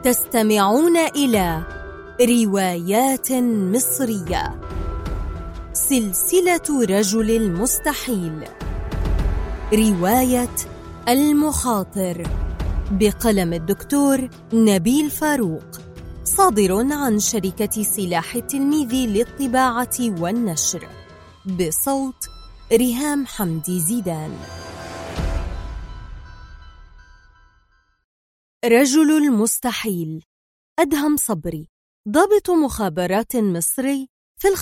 تستمعون إلى روايات مصرية، سلسلة رجل المستحيل، رواية المخاطر بقلم الدكتور نبيل فاروق، صادر عن شركة سلاح التلميذ للطباعة والنشر، بصوت ريهام حمدي زيدان. رجل المستحيل. أدهم صبري، ضابط مخابرات مصري في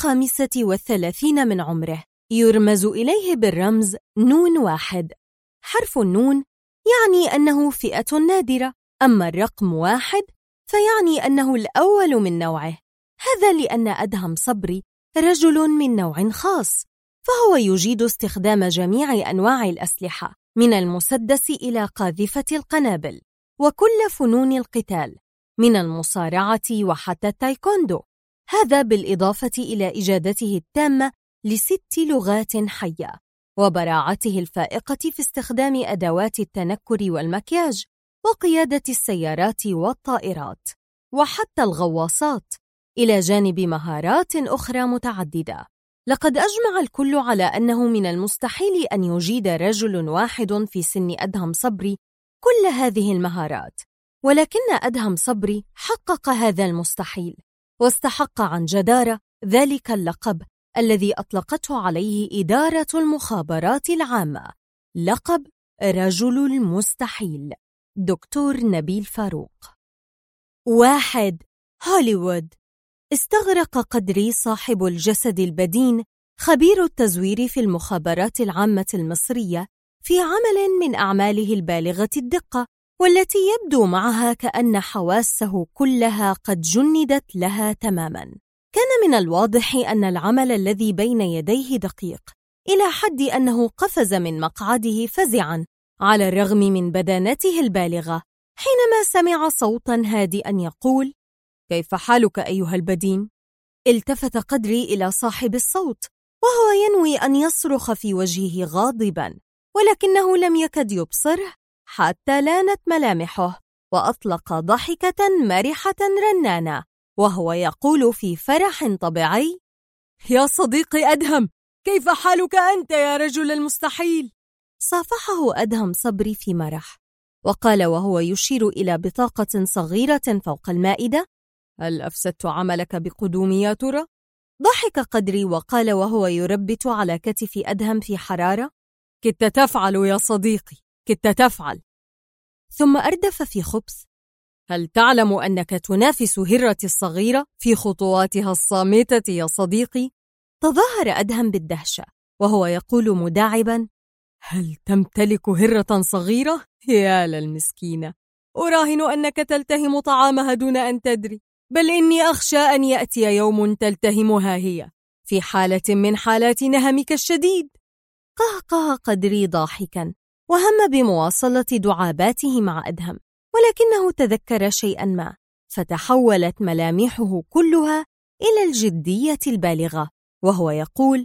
35 من عمره، يرمز إليه بالرمز نون واحد. حرف النون يعني أنه فئة نادرة، أما الرقم 1 فيعني أنه الأول من نوعه. هذا لأن أدهم صبري رجل من نوع خاص، فهو يجيد استخدام جميع أنواع الأسلحة من المسدس إلى قاذفة القنابل، وكل فنون القتال من المصارعة وحتى التايكوندو، هذا بالإضافة إلى إجادته التامة ل6 لغات حية، وبراعته الفائقة في استخدام أدوات التنكر والمكياج، وقيادة السيارات والطائرات، وحتى الغواصات، إلى جانب مهارات أخرى متعددة. لقد أجمع الكل على أنه من المستحيل أن يجيد رجل واحد في سن أدهم صبري كل هذه المهارات، ولكن أدهم صبري حقق هذا المستحيل، واستحق عن جدارة ذلك اللقب الذي أطلقته عليه إدارة المخابرات العامة، لقب رجل المستحيل. دكتور نبيل فاروق. 1. هوليوود. استغرق قدري صاحب الجسد البدين، خبير التزوير في المخابرات العامة المصرية، في عمل من أعماله البالغة الدقة، والتي يبدو معها كأن حواسه كلها قد جندت لها تماماً. كان من الواضح أن العمل الذي بين يديه دقيق، إلى حد أنه قفز من مقعده فزعاً على الرغم من بدانته البالغة حينما سمع صوتاً هادئاً يقول: كيف حالك أيها البدين؟ التفت قدري إلى صاحب الصوت وهو ينوي أن يصرخ في وجهه غاضباً، ولكنه لم يكد يبصره حتى لانت ملامحه، وأطلق ضحكة مرحة رنانة وهو يقول في فرح طبيعي: يا صديقي أدهم، كيف حالك أنت يا رجل المستحيل؟ صافحه أدهم صبري في مرح، وقال وهو يشير إلى بطاقة صغيرة فوق المائدة: هل أفسدت عملك بقدومي يا ترى؟ ضحك قدري وقال وهو يربت على كتف أدهم في حرارة: كدت تفعل يا صديقي، كدت تفعل. ثم أردف في خبث: هل تعلم أنك تنافس هرتي الصغيرة في خطواتها الصامتة يا صديقي؟ تظاهر أدهم بالدهشة وهو يقول مداعبا: هل تمتلك هرة صغيرة؟ يا للمسكينة، أراهن أنك تلتهم طعامها دون أن تدري، بل إني أخشى أن يأتي يوم تلتهمها هي في حالة من حالات نهمك الشديد. قهقه قدري ضاحكا، وهم بمواصلة دعاباته مع أدهم، ولكنه تذكر شيئا ما، فتحولت ملامحه كلها إلى الجدية البالغة وهو يقول: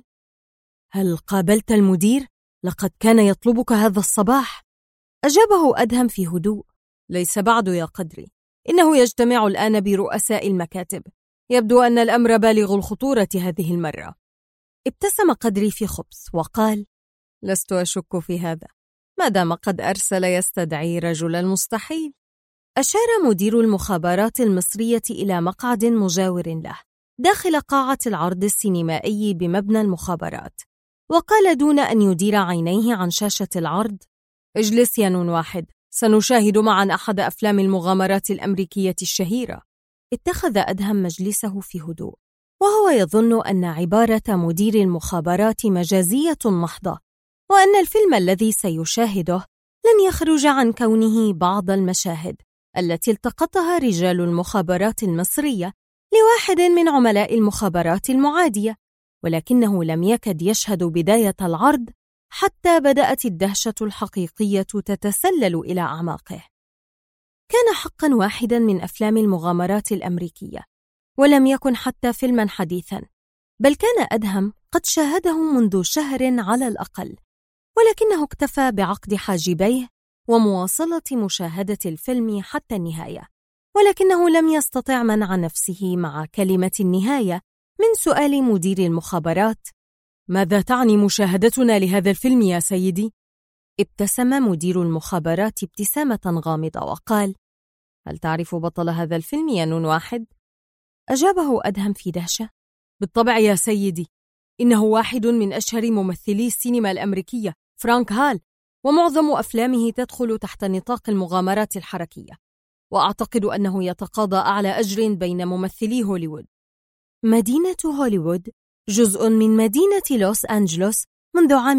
هل قابلت المدير؟ لقد كان يطلبك هذا الصباح. أجابه أدهم في هدوء: ليس بعد يا قدري، إنه يجتمع الآن برؤساء المكاتب، يبدو أن الأمر بالغ الخطورة هذه المرة. ابتسم قدري في خبث وقال: لست أشك في هذا، ما دام قد أرسل يستدعي رجل المستحيل. أشار مدير المخابرات المصرية إلى مقعد مجاور له داخل قاعة العرض السينمائي بمبنى المخابرات، وقال دون أن يدير عينيه عن شاشة العرض: اجلس يا نون واحد، سنشاهد معا أحد أفلام المغامرات الأمريكية الشهيرة. اتخذ أدهم مجلسه في هدوء، وهو يظن أن عبارة مدير المخابرات مجازية محضة، وأن الفيلم الذي سيشاهده لن يخرج عن كونه بعض المشاهد التي التقطها رجال المخابرات المصرية لواحد من عملاء المخابرات المعادية، ولكنه لم يكد يشهد بداية العرض حتى بدأت الدهشة الحقيقية تتسلل إلى أعماقه. كان حقا واحدا من أفلام المغامرات الأمريكية، ولم يكن حتى فيلما حديثا، بل كان أدهم قد شاهده منذ شهر على الأقل، ولكنه اكتفى بعقد حاجبيه ومواصلة مشاهدة الفيلم حتى النهاية، ولكنه لم يستطع منع نفسه مع كلمة النهاية من سؤال مدير المخابرات: ماذا تعني مشاهدتنا لهذا الفيلم يا سيدي؟ ابتسم مدير المخابرات ابتسامة غامضة وقال: هل تعرف بطل هذا الفيلم يا نون واحد؟ أجابه أدهم في دهشة: بالطبع يا سيدي، إنه واحد من أشهر ممثلي السينما الأمريكية، فرانك هال، ومعظم أفلامه تدخل تحت نطاق المغامرات الحركية، وأعتقد أنه يتقاضى أعلى أجر بين ممثلي هوليوود. مدينة هوليوود جزء من مدينة لوس أنجلوس منذ عام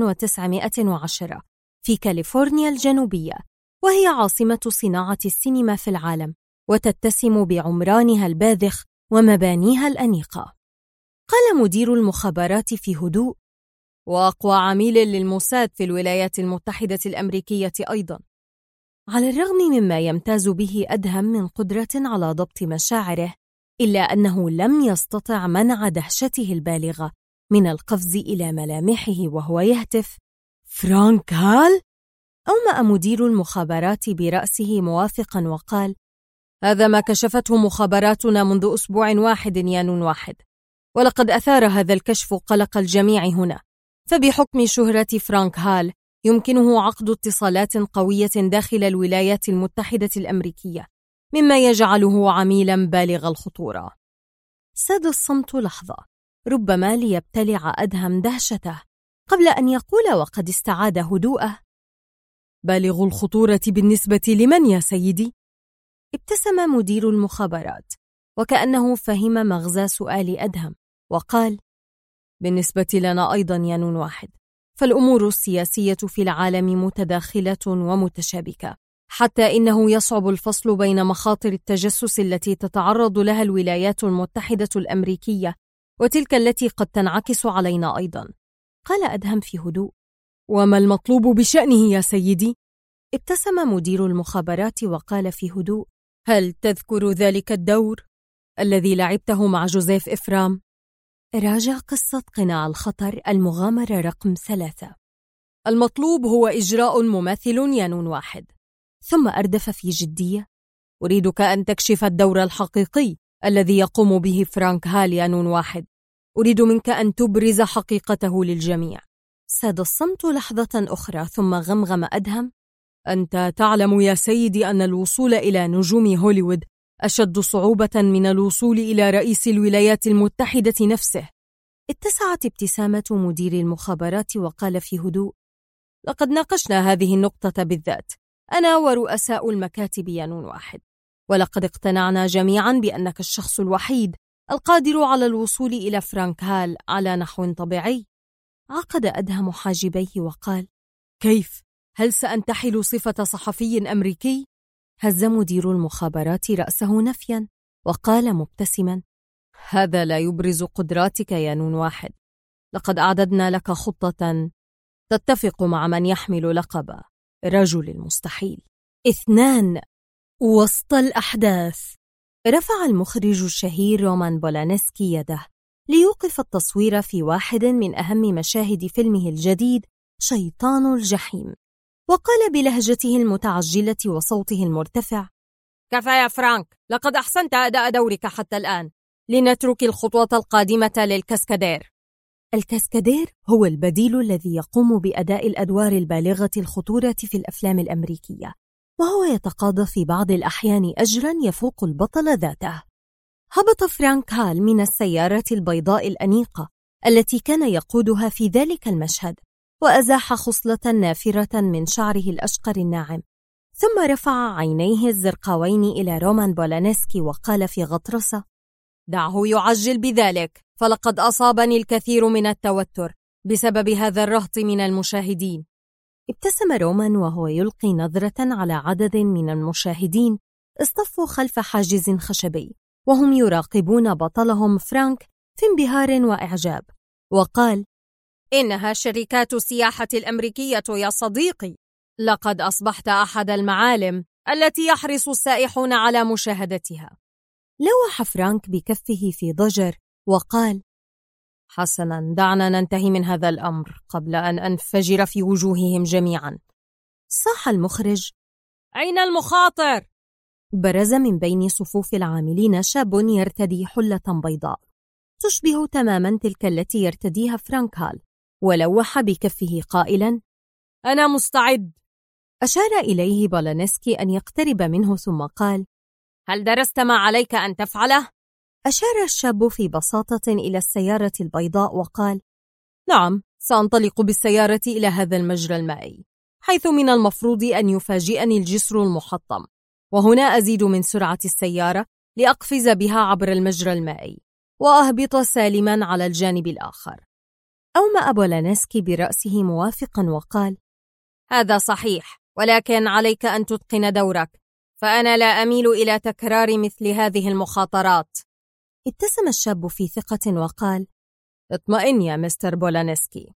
1910 في كاليفورنيا الجنوبية، وهي عاصمة صناعة السينما في العالم، وتتسم بعمرانها الباذخ ومبانيها الأنيقة. قال مدير المخابرات في هدوء: وأقوى عميل للموساد في الولايات المتحدة الأمريكية أيضاً. على الرغم مما يمتاز به أدهم من قدرة على ضبط مشاعره، إلا أنه لم يستطع منع دهشته البالغة من القفز إلى ملامحه وهو يهتف: فرانك هال؟ أومأ مدير المخابرات برأسه موافقاً وقال: هذا ما كشفته مخابراتنا منذ أسبوع واحد يا نون واحد، ولقد أثار هذا الكشف قلق الجميع هنا، فبحكم شهرة فرانك هال يمكنه عقد اتصالات قوية داخل الولايات المتحدة الأمريكية، مما يجعله عميلاً بالغ الخطورة. ساد الصمت لحظة، ربما ليبتلع أدهم دهشته، قبل أن يقول وقد استعاد هدوءه: بالغ الخطورة بالنسبة لمن يا سيدي؟ ابتسم مدير المخابرات وكأنه فهم مغزى سؤال أدهم وقال: بالنسبة لنا أيضا يا نون واحد، فالأمور السياسية في العالم متداخلة ومتشابكة، حتى إنه يصعب الفصل بين مخاطر التجسس التي تتعرض لها الولايات المتحدة الأمريكية وتلك التي قد تنعكس علينا أيضا. قال أدهم في هدوء: وما المطلوب بشأنه يا سيدي؟ ابتسم مدير المخابرات وقال في هدوء: هل تذكر ذلك الدور الذي لعبته مع جوزيف إفرام؟ راجع قصة قناع الخطر المغامرة رقم 3. المطلوب هو إجراء مماثل يا نون واحد. ثم أردف في جدية: أريدك أن تكشف الدور الحقيقي الذي يقوم به فرانك هال يا نون واحد. أريد منك أن تبرز حقيقته للجميع. ساد الصمت لحظة أخرى، ثم غمغم أدهم: أنت تعلم يا سيدي أن الوصول إلى نجوم هوليوود أشد صعوبة من الوصول إلى رئيس الولايات المتحدة نفسه. اتسعت ابتسامة مدير المخابرات وقال في هدوء: لقد ناقشنا هذه النقطة بالذات أنا ورؤساء المكاتب يا نون واحد، ولقد اقتنعنا جميعا بأنك الشخص الوحيد القادر على الوصول إلى فرانك هال على نحو طبيعي. عقد أدهم حاجبيه وقال: كيف؟ هل سأنتحل صفة صحفي أمريكي؟ هز مدير المخابرات رأسه نفيا وقال مبتسما: هذا لا يبرز قدراتك يا نون واحد. لقد أعددنا لك خطة تتفق مع من يحمل لقب رجل المستحيل. 2. وسط الأحداث، رفع المخرج الشهير رومان بولانسكي يده ليوقف التصوير في واحد من أهم مشاهد فيلمه الجديد شيطان الجحيم، وقال بلهجته المتعجلة وصوته المرتفع: كفى يا فرانك، لقد أحسنت أداء دورك حتى الآن، لنترك الخطوة القادمة للكاسكادير. الكاسكادير هو البديل الذي يقوم بأداء الأدوار البالغة الخطورة في الأفلام الأمريكية، وهو يتقاضى في بعض الأحيان أجراً يفوق البطل ذاته. هبط فرانك هال من السيارة البيضاء الأنيقة التي كان يقودها في ذلك المشهد، وأزاح خصلة نافرة من شعره الأشقر الناعم، ثم رفع عينيه الزرقاوين إلى رومان بولانسكي وقال في غطرسة: دعه يعجل بذلك، فلقد أصابني الكثير من التوتر بسبب هذا الرهط من المشاهدين. ابتسم رومان وهو يلقي نظرة على عدد من المشاهدين اصطفوا خلف حاجز خشبي وهم يراقبون بطلهم فرانك في انبهار وإعجاب، وقال: إنها شركات السياحة الأمريكية يا صديقي، لقد أصبحت أحد المعالم التي يحرص السائحون على مشاهدتها. لوح فرانك بكفه في ضجر وقال: حسناً، دعنا ننتهي من هذا الأمر قبل أن أنفجر في وجوههم جميعاً. صاح المخرج: أين المخاطر؟ برز من بين صفوف العاملين شاب يرتدي حلة بيضاء تشبه تماما تلك التي يرتديها فرانك هال، ولوح بكفه قائلا: أنا مستعد. أشار إليه بولانسكي أن يقترب منه ثم قال: هل درست ما عليك أن تفعله؟ أشار الشاب في بساطة إلى السيارة البيضاء وقال: نعم، سأنطلق بالسيارة إلى هذا المجرى المائي، حيث من المفروض أن يفاجئني الجسر المحطم، وهنا أزيد من سرعة السيارة لأقفز بها عبر المجرى المائي وأهبط سالما على الجانب الآخر. أومأ بولانسكي برأسه موافقا وقال: هذا صحيح، ولكن عليك أن تتقن دورك، فأنا لا أميل إلى تكرار مثل هذه المخاطرات. ابتسم الشاب في ثقة وقال: اطمئن يا مستر بولانسكي.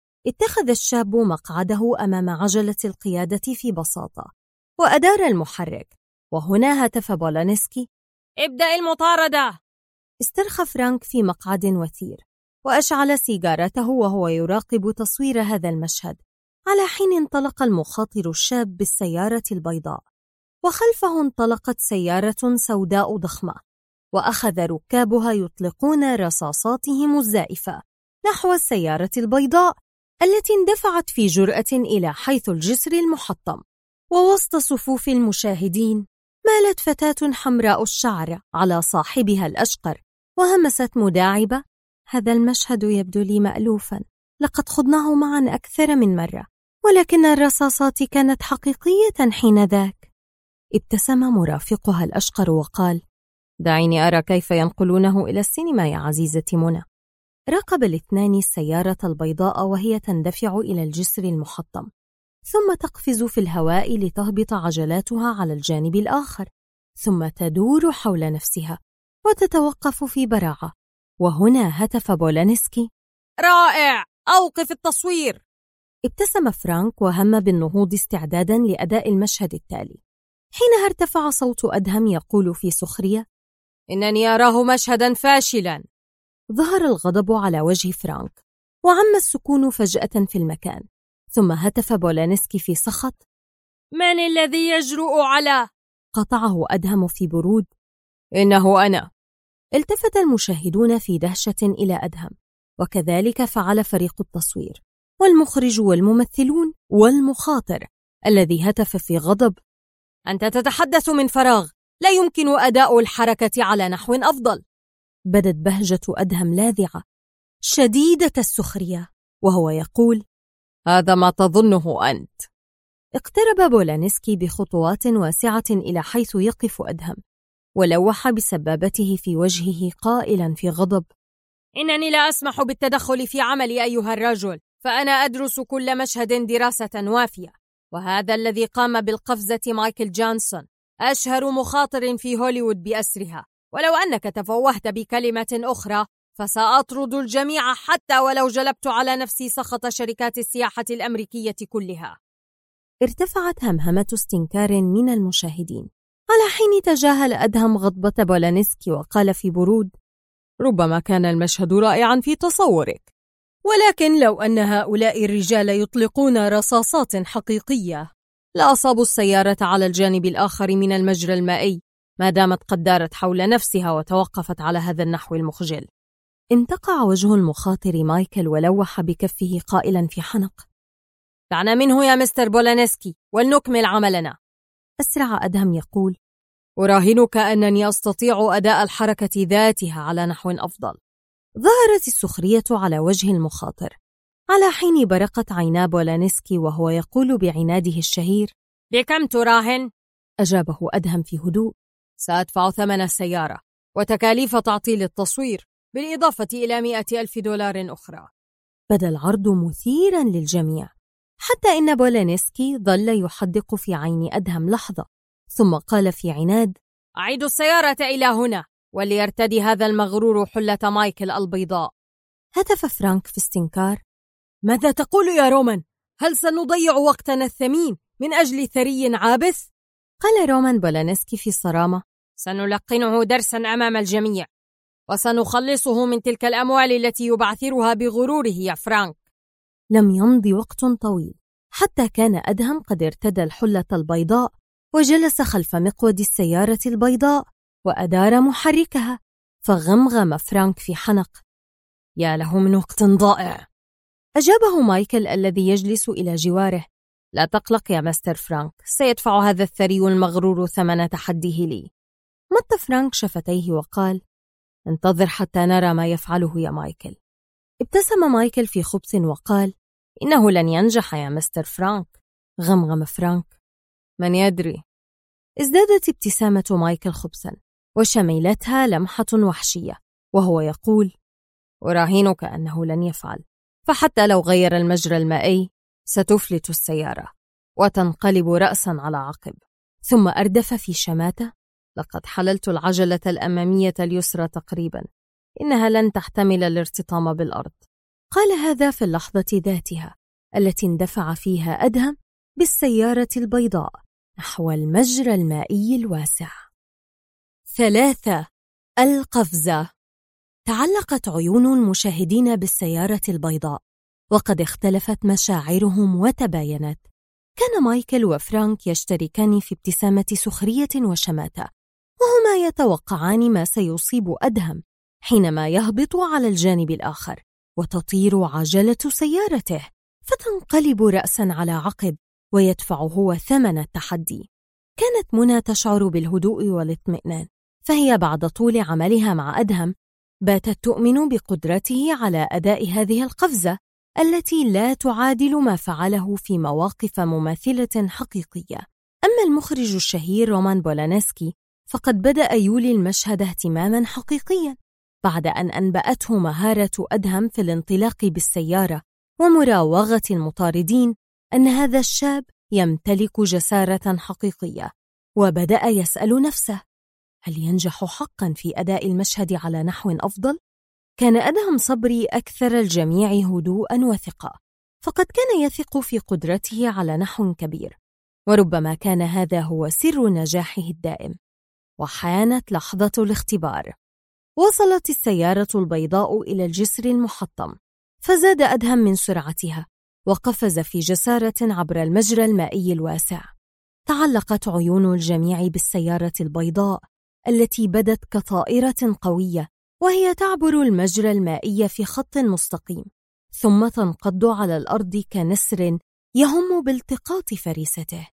اتخذ الشاب مقعده أمام عجلة القيادة في بساطة وأدار المحرك، وهنا هتف بولانسكي: ابدأ المطاردة. استرخى فرانك في مقعد وثير وأشعل سيجارته وهو يراقب تصوير هذا المشهد، على حين انطلق المخاطر الشاب بالسيارة البيضاء، وخلفه انطلقت سيارة سوداء ضخمة، وأخذ ركابها يطلقون رصاصاتهم الزائفة نحو السيارة البيضاء التي اندفعت في جرأة إلى حيث الجسر المحطم. ووسط صفوف المشاهدين مالت فتاة حمراء الشعر على صاحبها الأشقر وهمست مداعبة: هذا المشهد يبدو لي مألوفا، لقد خضناه معا أكثر من مرة، ولكن الرصاصات كانت حقيقية حين ذاك. ابتسم مرافقها الأشقر وقال: دعيني أرى كيف ينقلونه إلى السينما يا عزيزتي منى. راقب الاثنان السيارة البيضاء وهي تندفع إلى الجسر المحطم، ثم تقفز في الهواء لتهبط عجلاتها على الجانب الآخر، ثم تدور حول نفسها وتتوقف في براعة. وهنا هتف بولانسكي: رائع، أوقف التصوير. ابتسم فرانك وهم بالنهوض استعدادا لأداء المشهد التالي، حينها ارتفع صوت أدهم يقول في سخرية: إنني أراه مشهدا فاشلا. ظهر الغضب على وجه فرانك وعم السكون فجأة في المكان، ثم هتف بولانسكي في سخط: من الذي يجرؤ على؟ قطعه أدهم في برود: إنه أنا. التفت المشاهدون في دهشة إلى أدهم، وكذلك فعل فريق التصوير والمخرج والممثلون والمخاطر الذي هتف في غضب: أنت تتحدث من فراغ، لا يمكن أداء الحركة على نحو أفضل. بدت بهجة أدهم لاذعة شديدة السخرية وهو يقول: هذا ما تظنه أنت. اقترب بولانسكي بخطوات واسعة إلى حيث يقف أدهم، ولوح بسبابته في وجهه قائلا في غضب: إنني لا أسمح بالتدخل في عملي أيها الرجل، فأنا أدرس كل مشهد دراسة وافية، وهذا الذي قام بالقفزة مايكل جونسون، أشهر مخاطر في هوليوود بأسرها، ولو أنك تفوهت بكلمة أخرى فسأطرد الجميع حتى ولو جلبت على نفسي سخط شركات السياحة الأمريكية كلها. ارتفعت همهمة استنكار من المشاهدين، على حين تجاهل أدهم غضبة بولانسكي وقال في برود: ربما كان المشهد رائعا في تصورك، ولكن لو أن هؤلاء الرجال يطلقون رصاصات حقيقية لأصابوا السيارة على الجانب الآخر من المجرى المائي ما دامت قد دارت حول نفسها وتوقفت على هذا النحو المخجل. انتقع وجه المخاطر مايكل ولوح بكفه قائلا في حنق: دعنا منه يا مستر بولانسكي ولنكمل عملنا. أسرع أدهم يقول: أراهنك أنني أستطيع أداء الحركة ذاتها على نحو أفضل. ظهرت السخرية على وجه المخاطر، على حين برقت عينا بولانسكي وهو يقول بعناده الشهير: بكم تراهن؟ أجابه أدهم في هدوء: سأدفع ثمن السيارة وتكاليف تعطيل التصوير، بالإضافة إلى $100,000 أخرى. بدا العرض مثيرا للجميع، حتى إن بولانسكي ظل يحدق في عين أدهم لحظة، ثم قال في عناد: أعيد السيارة إلى هنا، وليرتدي هذا المغرور حلة مايكل البيضاء. هتف فرانك في استنكار: ماذا تقول يا رومان؟ هل سنضيع وقتنا الثمين من أجل ثري عابث؟ قال رومان بولانسكي في صرامة: سنلقنه درسا أمام الجميع، وسنخلصه من تلك الأموال التي يبعثرها بغروره يا فرانك. لم يمض وقت طويل حتى كان أدهم قد ارتدى الحلة البيضاء وجلس خلف مقود السيارة البيضاء وأدار محركها، فغمغم فرانك في حنق: يا له من وقت ضائع. أجابه مايكل الذي يجلس إلى جواره: لا تقلق يا مستر فرانك، سيدفع هذا الثري المغرور ثمن تحديه لي. مط فرانك شفتيه وقال: انتظر حتى نرى ما يفعله يا مايكل. ابتسم مايكل في خبث وقال: إنه لن ينجح يا مستر فرانك. غمغم فرانك: من يدري. ازدادت ابتسامة مايكل خبثا وشميلتها لمحة وحشية وهو يقول: أراهنك أنه لن يفعل، فحتى لو غير المجرى المائي ستفلت السيارة وتنقلب رأسا على عقب. ثم أردف في شماتة: لقد حللت العجلة الأمامية اليسرى تقريبا، إنها لن تحتمل الارتطام بالأرض. قال هذا في اللحظة ذاتها التي اندفع فيها أدهم بالسيارة البيضاء نحو المجرى المائي الواسع. 3. القفزة. تعلقت عيون المشاهدين بالسيارة البيضاء، وقد اختلفت مشاعرهم وتباينت. كان مايكل وفرانك يشتركان في ابتسامة سخرية وشماتة، وهما يتوقعان ما سيصيب أدهم حينما يهبط على الجانب الآخر وتطير عجلة سيارته فتنقلب رأسا على عقب ويدفع هو ثمن التحدي. كانت منى تشعر بالهدوء والاطمئنان، فهي بعد طول عملها مع أدهم باتت تؤمن بقدرته على أداء هذه القفزة التي لا تعادل ما فعله في مواقف مماثلة حقيقية. أما المخرج الشهير رومان بولانسكي فقد بدأ يولي المشهد اهتماما حقيقيا بعد أن أنبأته مهارة أدهم في الانطلاق بالسيارة ومراوغة المطاردين أن هذا الشاب يمتلك جسارة حقيقية، وبدأ يسأل نفسه: هل ينجح حقا في أداء المشهد على نحو أفضل؟ كان أدهم صبري أكثر الجميع هدوءا وثقة، فقد كان يثق في قدرته على نحو كبير، وربما كان هذا هو سر نجاحه الدائم. وحانت لحظة الاختبار. وصلت السيارة البيضاء إلى الجسر المحطم، فزاد أدهم من سرعتها وقفز في جسارة عبر المجرى المائي الواسع. تعلقت عيون الجميع بالسيارة البيضاء التي بدت كطائرة قوية وهي تعبر المجرى المائي في خط مستقيم، ثم تنقض على الأرض كنسر يهم بالتقاط فريسته.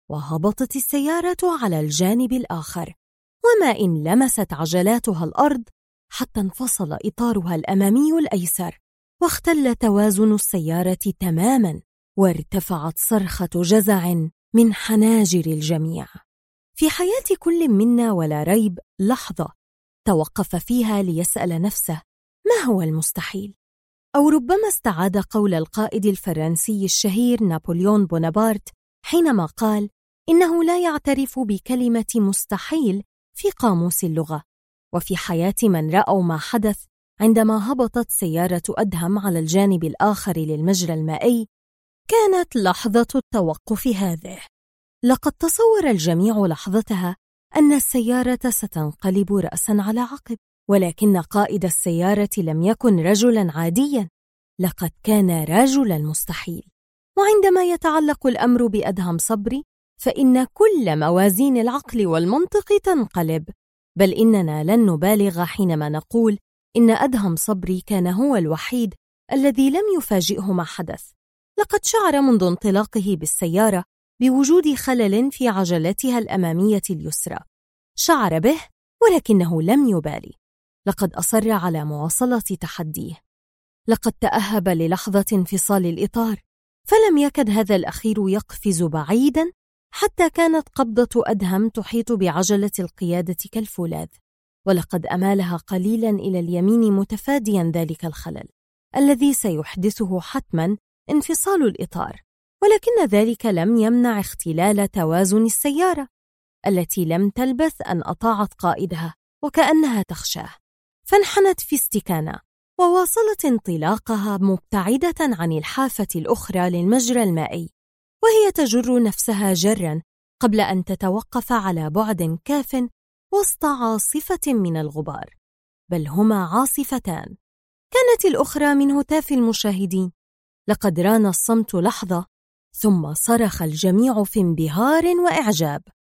وهبطت السيارة على الجانب الآخر، وما إن لمست عجلاتها الأرض حتى انفصل إطارها الأمامي الأيسر، واختل توازن السيارة تماما، وارتفعت صرخة جزع من حناجر الجميع. في حياة كل منا ولا ريب لحظة توقف فيها ليسأل نفسه: ما هو المستحيل؟ أو ربما استعاد قول القائد الفرنسي الشهير نابليون بونابرت حينما قال إنه لا يعترف بكلمة مستحيل في قاموس اللغة. وفي حياة من رأوا ما حدث عندما هبطت سيارة أدهم على الجانب الآخر للمجرى المائي، كانت لحظة التوقف هذه. لقد تصور الجميع لحظتها أن السيارة ستنقلب رأسا على عقب، ولكن قائد السيارة لم يكن رجلا عاديا، لقد كان رجل المستحيل. وعندما يتعلق الأمر بأدهم صبري فإن كل موازين العقل والمنطق تنقلب، بل إننا لن نبالغ حينما نقول إن أدهم صبري كان هو الوحيد الذي لم يفاجئه ما حدث. لقد شعر منذ انطلاقه بالسيارة بوجود خلل في عجلتها الأمامية اليسرى، شعر به ولكنه لم يبالي. لقد أصر على مواصلة تحديه. لقد تأهب للحظة انفصال الإطار، فلم يكد هذا الأخير يقفز بعيدا حتى كانت قبضة أدهم تحيط بعجلة القيادة كالفولاذ، ولقد أمالها قليلا إلى اليمين متفاديا ذلك الخلل الذي سيحدثه حتما انفصال الإطار. ولكن ذلك لم يمنع اختلال توازن السيارة التي لم تلبث أن أطاعت قائدها وكأنها تخشاه، فانحنت في استكانة وواصلت انطلاقها مبتعدة عن الحافة الأخرى للمجرى المائي، وهي تجر نفسها جرا قبل أن تتوقف على بعد كاف وسط عاصفة من الغبار، بل هما عاصفتان. كانت الأخرى من هتاف المشاهدين. لقد ران الصمت لحظة، ثم صرخ الجميع في انبهار وإعجاب.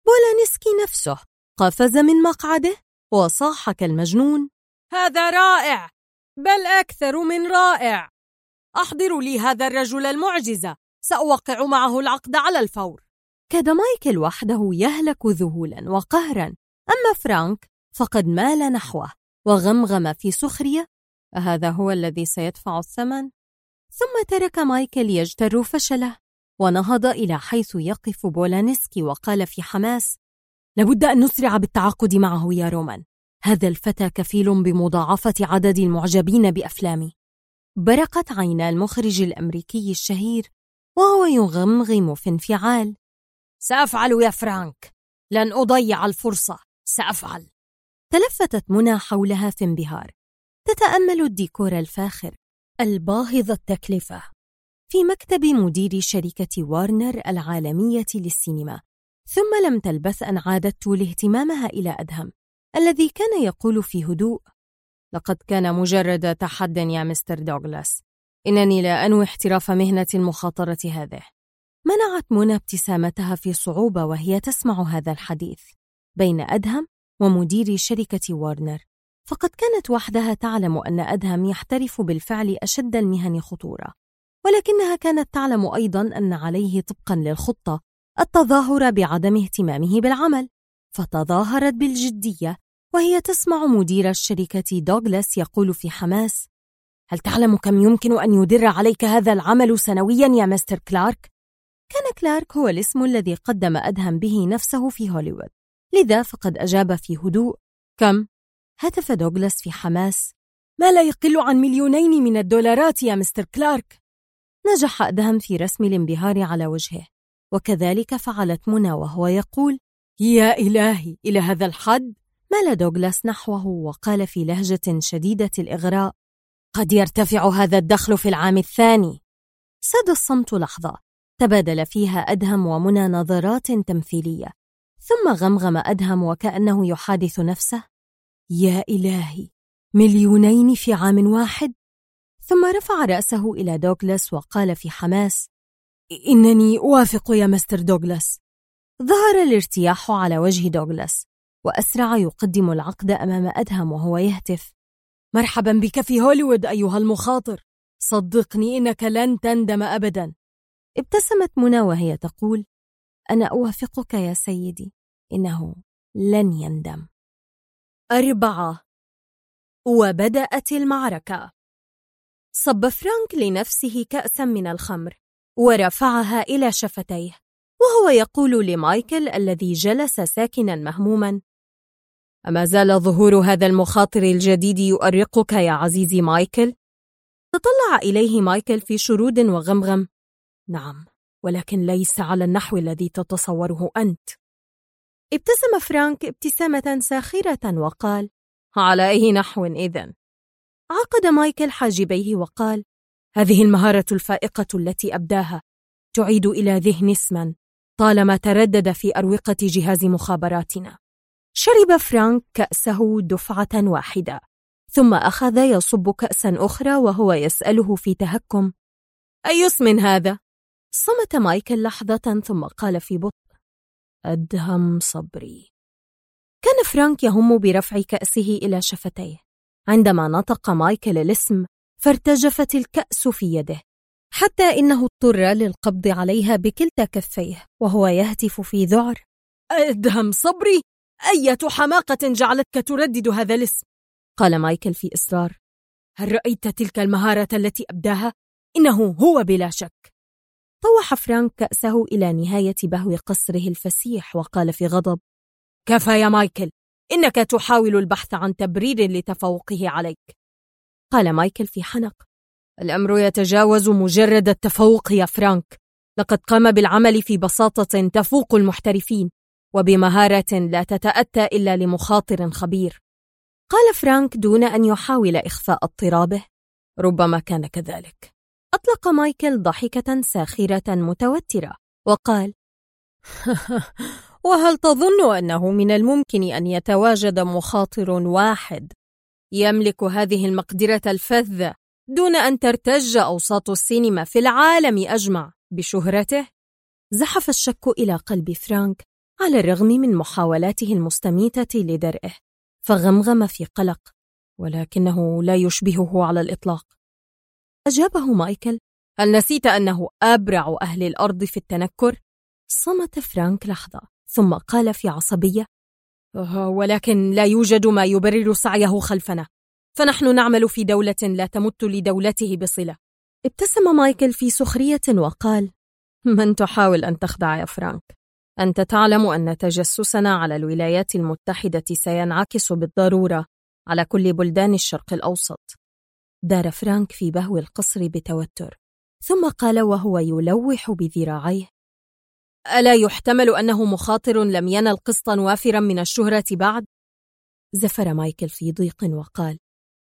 بولانسكي نفسه قفز من مقعده وصاح كالمجنون: هذا رائع، بل أكثر من رائع. أحضروا لي هذا الرجل المعجزة، سأوقع معه العقد على الفور. كاد مايكل وحده يهلك ذهولا وقهرا، أما فرانك فقد مال نحوه وغمغم في سخرية: هذا هو الذي سيدفع الثمن؟ ثم ترك مايكل يجتر فشله ونهض إلى حيث يقف بولانسكي وقال في حماس: لابد أن نسرع بالتعاقد معه يا رومان، هذا الفتى كفيل بمضاعفة عدد المعجبين بأفلامي. برقت عينا المخرج الأمريكي الشهير وهو يغمغم في انفعال: سأفعل يا فرانك، لن أضيع الفرصة، سأفعل. تلفتت منى حولها في انبهار، تتأمل الديكور الفاخر الباهظ التكلفة في مكتب مدير شركة وارنر العالمية للسينما. ثم لم تلبث أن عادت تولي اهتمامها إلى أدهم الذي كان يقول في هدوء: لقد كان مجرد تحد يا مستر دوغلاس، إنني لا أنوي احتراف مهنة المخاطرة هذه. منعت منى ابتسامتها في صعوبة وهي تسمع هذا الحديث بين أدهم ومدير شركة وارنر، فقد كانت وحدها تعلم أن أدهم يحترف بالفعل أشد المهن خطورة، ولكنها كانت تعلم أيضا أن عليه طبقا للخطة التظاهر بعدم اهتمامه بالعمل، فتظاهرت بالجدية وهي تسمع مدير الشركة دوغلاس يقول في حماس: هل تعلم كم يمكن أن يدر عليك هذا العمل سنويا يا مستر كلارك؟ كان كلارك هو الاسم الذي قدم أدهم به نفسه في هوليوود، لذا فقد أجاب في هدوء: كم؟ هتف دوغلاس في حماس: ما لا يقل عن 2,000,000 من الدولارات يا مستر كلارك. نجح أدهم في رسم الانبهار على وجهه، وكذلك فعلت منى وهو يقول: يا إلهي، إلى هذا الحد؟ مال دوغلاس نحوه وقال في لهجة شديدة الإغراء: قد يرتفع هذا الدخل في العام الثاني. ساد الصمت لحظة تبادل فيها أدهم ومنى نظرات تمثيلية، ثم غمغم أدهم وكأنه يحادث نفسه: يا إلهي، 2,000,000 في عام واحد؟ ثم رفع رأسه إلى دوغلاس وقال في حماس: إنني أوافق يا مستر دوغلاس. ظهر الارتياح على وجه دوغلاس وأسرع يقدم العقد أمام أدهم وهو يهتف: مرحبا بك في هوليوود أيها المخاطر، صدقني إنك لن تندم أبدا. ابتسمت منى وهي تقول: أنا أوافقك يا سيدي، إنه لن يندم. 4. وبدأت المعركة. صب فرانك لنفسه كأسا من الخمر ورفعها إلى شفتيه وهو يقول لمايكل الذي جلس ساكنا مهموما: أما زال ظهور هذا المخاطر الجديد يؤرقك يا عزيزي مايكل؟ تطلع إليه مايكل في شرود وغمغم: نعم، ولكن ليس على النحو الذي تتصوره أنت. ابتسم فرانك ابتسامة ساخرة وقال: على أي نحو إذن؟ عقد مايكل حاجبيه وقال: هذه المهارة الفائقة التي أبداها تعيد إلى ذهن اسما طالما تردد في أروقة جهاز مخابراتنا. شرب فرانك كأسه دفعة واحدة، ثم أخذ يصب كأسا أخرى وهو يسأله في تهكم: أي اسم هذا؟ صمت مايكل لحظة ثم قال في بطء: أدهم صبري. كان فرانك يهم برفع كأسه إلى شفتيه. عندما نطق مايكل الاسم فارتجفت الكأس في يده، حتى إنه اضطر للقبض عليها بكلتا كفيه وهو يهتف في ذعر: أدهم صبري؟ أية حماقة جعلتك تردد هذا الاسم؟ قال مايكل في إصرار: هل رأيت تلك المهارة التي أبداها؟ إنه هو بلا شك. طوح فرانك كأسه إلى نهاية بهو قصره الفسيح وقال في غضب: كفى يا مايكل، إنك تحاول البحث عن تبرير لتفوقه عليك. قال مايكل في حنق: الأمر يتجاوز مجرد التفوق يا فرانك، لقد قام بالعمل في بساطة تفوق المحترفين وبمهارة لا تتأتى إلا لمخاطر خبير. قال فرانك دون أن يحاول إخفاء اضطرابه: ربما كان كذلك. أطلق مايكل ضحكة ساخرة متوترة وقال: وهل تظن أنه من الممكن أن يتواجد مخاطر واحد يملك هذه المقدرة الفذة دون أن ترتج أوساط السينما في العالم أجمع بشهرته؟ زحف الشك إلى قلب فرانك على الرغم من محاولاته المستميتة لدرئه، فغمغم في قلق، ولكنه لا يشبهه على الإطلاق. أجابه مايكل: هل نسيت أنه أبرع أهل الأرض في التنكر؟ صمت فرانك لحظة، ثم قال في عصبية: ولكن لا يوجد ما يبرر سعيه خلفنا، فنحن نعمل في دولة لا تمت لدولته بصلة. ابتسم مايكل في سخرية وقال: من تحاول أن تخدع يا فرانك؟ أنت تعلم أن تجسسنا على الولايات المتحدة سينعكس بالضرورة على كل بلدان الشرق الأوسط. دار فرانك في بهو القصر بتوتر، ثم قال وهو يلوح بذراعيه: ألا يحتمل أنه مخاطر لم ينل قسطا وافرا من الشهرة بعد؟ زفر مايكل في ضيق وقال: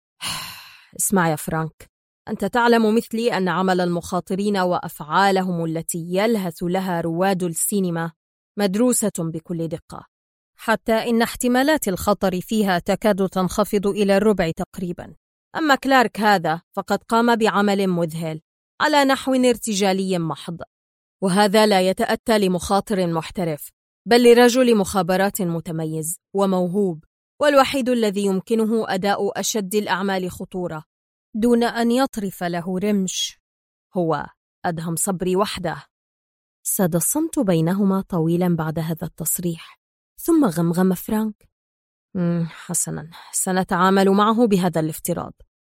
اسمع يا فرانك، أنت تعلم مثلي أن عمل المخاطرين وأفعالهم التي يلهث لها رواد السينما مدروسة بكل دقة، حتى إن احتمالات الخطر فيها تكاد تنخفض إلى الربع تقريبا. أما كلارك هذا فقد قام بعمل مذهل على نحو ارتجالي محض، وهذا لا يتأتى لمخاطر محترف، بل لرجل مخابرات متميز وموهوب، والوحيد الذي يمكنه أداء أشد الأعمال خطورة دون أن يطرف له رمش هو أدهم صبري وحده. ساد الصمت بينهما طويلا بعد هذا التصريح، ثم غمغم فرانك: حسنا، سنتعامل معه بهذا الافتراض.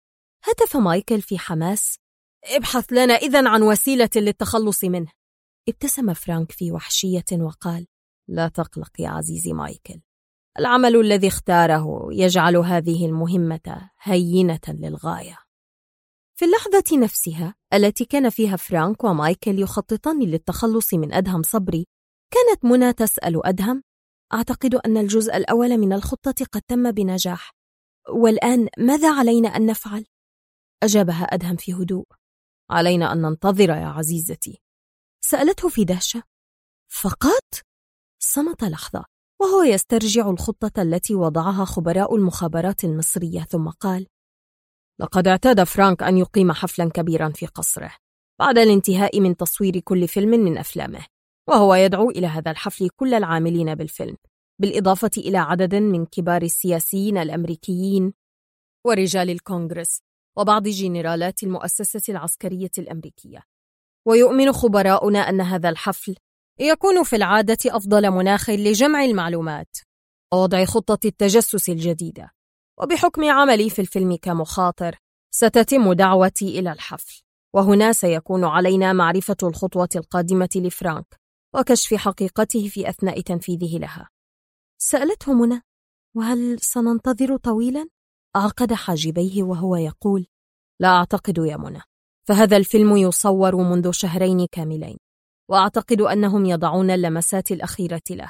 هتف مايكل في حماس: ابحث لنا إذن عن وسيلة للتخلص منه. ابتسم فرانك في وحشية وقال: لا تقلق يا عزيزي مايكل، العمل الذي اختاره يجعل هذه المهمة هينة للغاية. في اللحظة نفسها التي كان فيها فرانك ومايكل يخططان للتخلص من أدهم صبري، كانت منى تسأل أدهم: أعتقد أن الجزء الأول من الخطة قد تم بنجاح، والآن ماذا علينا أن نفعل؟ أجابها أدهم في هدوء: علينا أن ننتظر يا عزيزتي. سألته في دهشة: فقط؟ صمت لحظة وهو يسترجع الخطة التي وضعها خبراء المخابرات المصرية، ثم قال: لقد اعتاد فرانك أن يقيم حفلا كبيرا في قصره بعد الانتهاء من تصوير كل فيلم من أفلامه، وهو يدعو إلى هذا الحفل كل العاملين بالفيلم، بالإضافة إلى عدد من كبار السياسيين الأمريكيين ورجال الكونغرس وبعض جنرالات المؤسسة العسكرية الأمريكية. ويؤمن خبراؤنا أن هذا الحفل يكون في العادة أفضل مناخ لجمع المعلومات ووضع خطة التجسس الجديدة. وبحكم عملي في الفيلم كمخاطر، ستتم دعوتي إلى الحفل، وهنا سيكون علينا معرفة الخطوة القادمة لفرانك وكشف حقيقته في أثناء تنفيذه لها. سألته منى: وهل سننتظر طويلا؟ عقد حاجبيه وهو يقول: لا أعتقد يا منى، فهذا الفيلم يصور منذ شهرين كاملين، وأعتقد أنهم يضعون اللمسات الأخيرة له.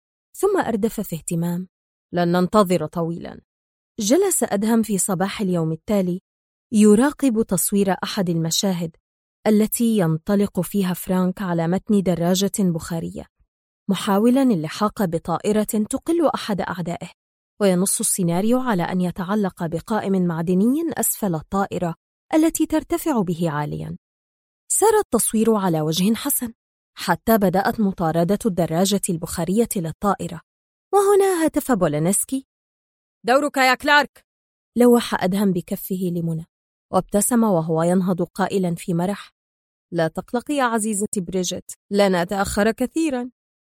ثم أردف في اهتمام: لن ننتظر طويلا. جلس أدهم في صباح اليوم التالي يراقب تصوير أحد المشاهد التي ينطلق فيها فرانك على متن دراجة بخارية، محاولا اللحاق بطائرة تقل أحد أعدائه، وينص السيناريو على أن يتعلق بقائم معدني أسفل الطائرة التي ترتفع به عاليا. سار التصوير على وجه حسن حتى بدأت مطاردة الدراجة البخارية للطائرة، وهنا هتف بولانسكي: دورك يا كلارك. لوح أدهم بكفه لمنى وابتسم وهو ينهض قائلا في مرح: لا تقلقي يا عزيزتي بريجيت، لن أتأخر كثيرا.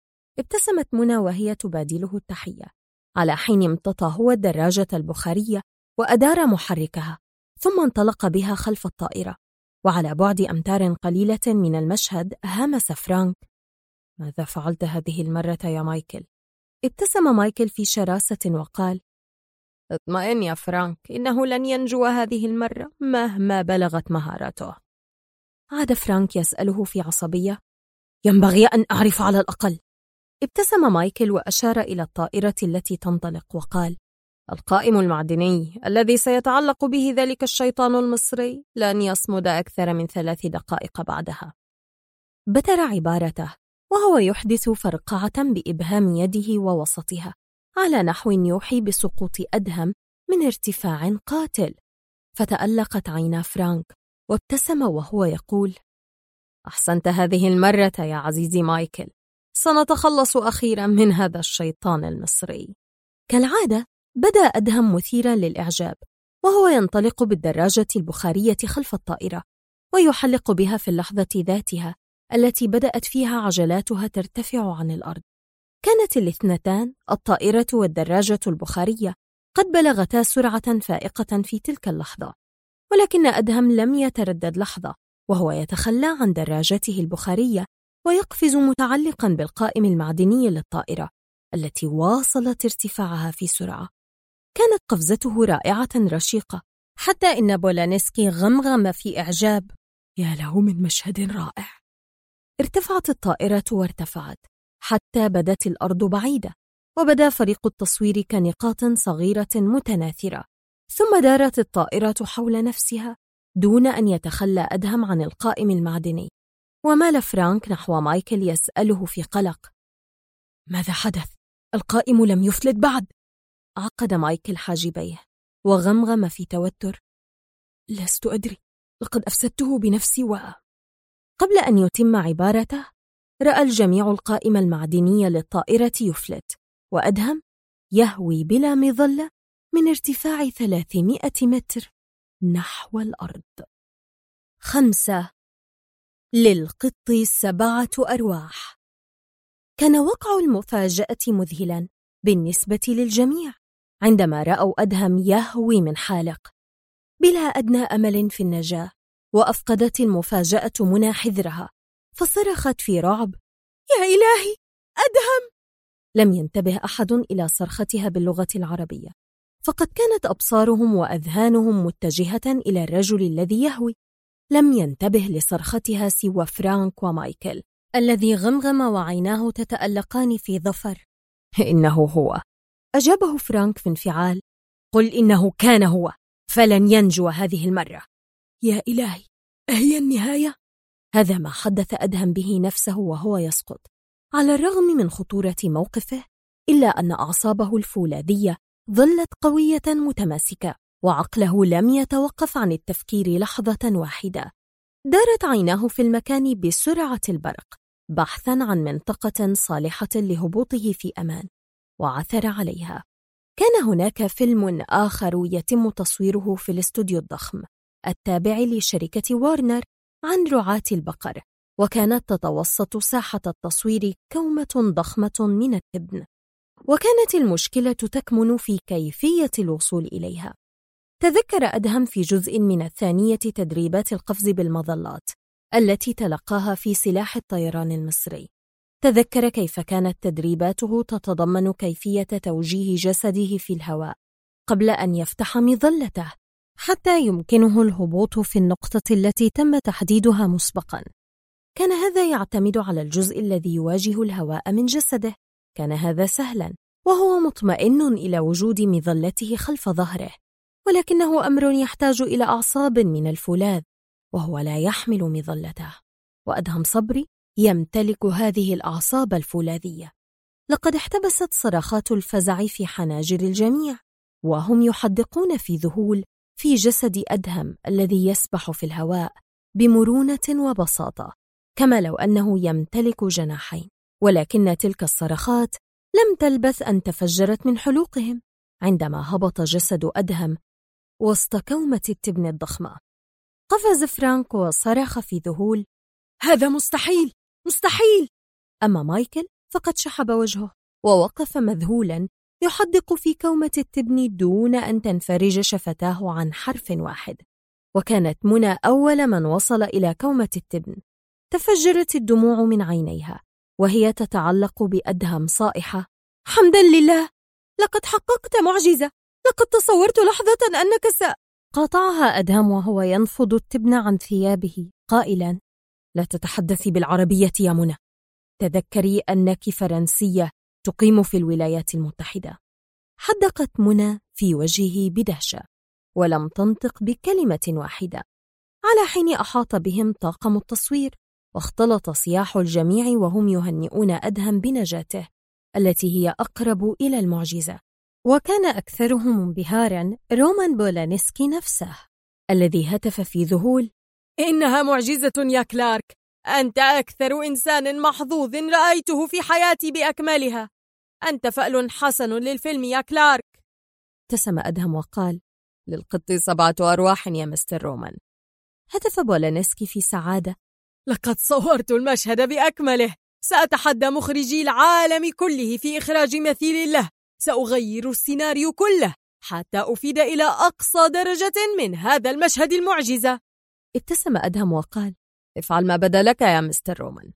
ابتسمت منى وهي تبادله التحية، على حين امتطى هو الدراجة البخارية وأدار محركها، ثم انطلق بها خلف الطائرة. وعلى بعد أمتار قليلة من المشهد همس فرانك: ماذا فعلت هذه المرة يا مايكل؟ ابتسم مايكل في شراسة وقال: اطمئن يا فرانك، إنه لن ينجو هذه المرة مهما بلغت مهارته. عاد فرانك يسأله في عصبية: ينبغي أن أعرف على الأقل. ابتسم مايكل وأشار إلى الطائرة التي تنطلق وقال: القائم المعدني الذي سيتعلق به ذلك الشيطان المصري لن يصمد أكثر من 3 دقائق بعدها. بتر عبارته وهو يحدث فرقعة بإبهام يده ووسطها على نحو يوحي بسقوط أدهم من ارتفاع قاتل. فتألقت عينا فرانك وابتسم وهو يقول: أحسنت هذه المرة يا عزيزي مايكل، سنتخلص أخيرا من هذا الشيطان المصري. كالعادة بدأ أدهم مثيرا للإعجاب، وهو ينطلق بالدراجة البخارية خلف الطائرة ويحلق بها في اللحظة ذاتها التي بدأت فيها عجلاتها ترتفع عن الأرض. كانت الاثنتان، الطائرة والدراجة البخارية، قد بلغتا سرعة فائقة في تلك اللحظة، ولكن أدهم لم يتردد لحظة وهو يتخلى عن دراجته البخارية ويقفز متعلقا بالقائم المعدني للطائرة التي واصلت ارتفاعها في سرعة. كانت قفزته رائعة رشيقة، حتى إن بولانسكي غمغم في إعجاب: يا له من مشهد رائع. ارتفعت الطائرة وارتفعت حتى بدت الأرض بعيدة، وبدا فريق التصوير كنقاط صغيرة متناثرة، ثم دارت الطائرة حول نفسها دون أن يتخلى أدهم عن القائم المعدني. ومال فرانك نحو مايكل يسأله في قلق: ماذا حدث؟ القائم لم يفلت بعد. عقد مايكل حاجبيه وغمغم في توتر: لست أدري، لقد أفسدته بنفسي. قبل أن يتم عبارته رأى الجميع القائم المعدني للطائرة يفلت، وأدهم يهوي بلا مظلة من ارتفاع 300 متر نحو الأرض. 5. للقط 7 أرواح. كان وقع المفاجأة مذهلا بالنسبة للجميع عندما رأوا أدهم يهوي من حالق بلا أدنى أمل في النجاة، وأفقدت المفاجأة منى حذرها فصرخت في رعب: يا إلهي، أدهم! لم ينتبه أحد إلى صرختها باللغة العربية، فقد كانت أبصارهم وأذهانهم متجهة إلى الرجل الذي يهوي. لم ينتبه لصرختها سوى فرانك ومايكل الذي غمغم وعيناه تتألقان في ظفر: إنه هو. أجابه فرانك في انفعال: قل إنه كان هو، فلن ينجو هذه المرة. يا إلهي، أهي النهاية؟ هذا ما حدث أدهم به نفسه وهو يسقط. على الرغم من خطورة موقفه، إلا أن أعصابه الفولاذية ظلت قوية متماسكة، وعقله لم يتوقف عن التفكير لحظة واحدة. دارت عيناه في المكان بسرعة البرق بحثا عن منطقة صالحة لهبوطه في أمان، وعثر عليها. كان هناك فيلم آخر يتم تصويره في الاستوديو الضخم التابع لشركة وارنر عن رعاة البقر، وكانت تتوسط ساحة التصوير كومة ضخمة من التبن، وكانت المشكلة تكمن في كيفية الوصول إليها. تذكر أدهم في جزء من الثانية تدريبات القفز بالمظلات التي تلقاها في سلاح الطيران المصري. تذكر كيف كانت تدريباته تتضمن كيفية توجيه جسده في الهواء قبل أن يفتح مظلته حتى يمكنه الهبوط في النقطة التي تم تحديدها مسبقاً. كان هذا يعتمد على الجزء الذي يواجه الهواء من جسده. كان هذا سهلاً وهو مطمئن إلى وجود مظلته خلف ظهره، ولكنه أمر يحتاج إلى أعصاب من الفولاذ، وهو لا يحمل مظلته. وأدهم صبري يمتلك هذه الأعصاب الفولاذية. لقد احتبست صرخات الفزع في حناجر الجميع، وهم يحدقون في ذهول في جسد أدهم الذي يسبح في الهواء بمرونة وبساطة، كما لو أنه يمتلك جناحين. ولكن تلك الصرخات لم تلبث أن تفجرت من حلوقهم عندما هبط جسد أدهم وسط كومة التبن الضخمة. قفز فرانك وصرخ في ذهول: هذا مستحيل، مستحيل! أما مايكل فقد شحب وجهه ووقف مذهولا يحدق في كومة التبن دون أن تنفرج شفتاه عن حرف واحد. وكانت منى أول من وصل إلى كومة التبن. تفجرت الدموع من عينيها وهي تتعلق بأدهم صائحة: حمدا لله، لقد حققت معجزة، لقد تصورت لحظة أنك قاطعها أدهم وهو ينفض التبن عن ثيابه قائلا: لا تتحدثي بالعربية يا منى، تذكري أنك فرنسية تقيم في الولايات المتحدة. حدقت منى في وجهه بدهشة ولم تنطق بكلمة واحدة، على حين أحاط بهم طاقم التصوير واختلط صياح الجميع وهم يهنئون أدهم بنجاته التي هي أقرب إلى المعجزة. وكان أكثرهم انبهاراً رومان بولانسكي نفسه الذي هتف في ذهول: إنها معجزة يا كلارك، أنت أكثر إنسان محظوظ رأيته في حياتي بأكملها. أنت فأل حسن للفيلم يا كلارك. ابتسم أدهم وقال: للقط 7 أرواح يا مستر رومان. هتف بولانسكي في سعادة: لقد صورت المشهد بأكمله. سأتحدى مخرجي العالم كله في إخراج مثيل له. سأغير السيناريو كله حتى أفيد إلى أقصى درجة من هذا المشهد المعجزة. ابتسم أدهم وقال: افعل ما بدا لك يا مستر رومان.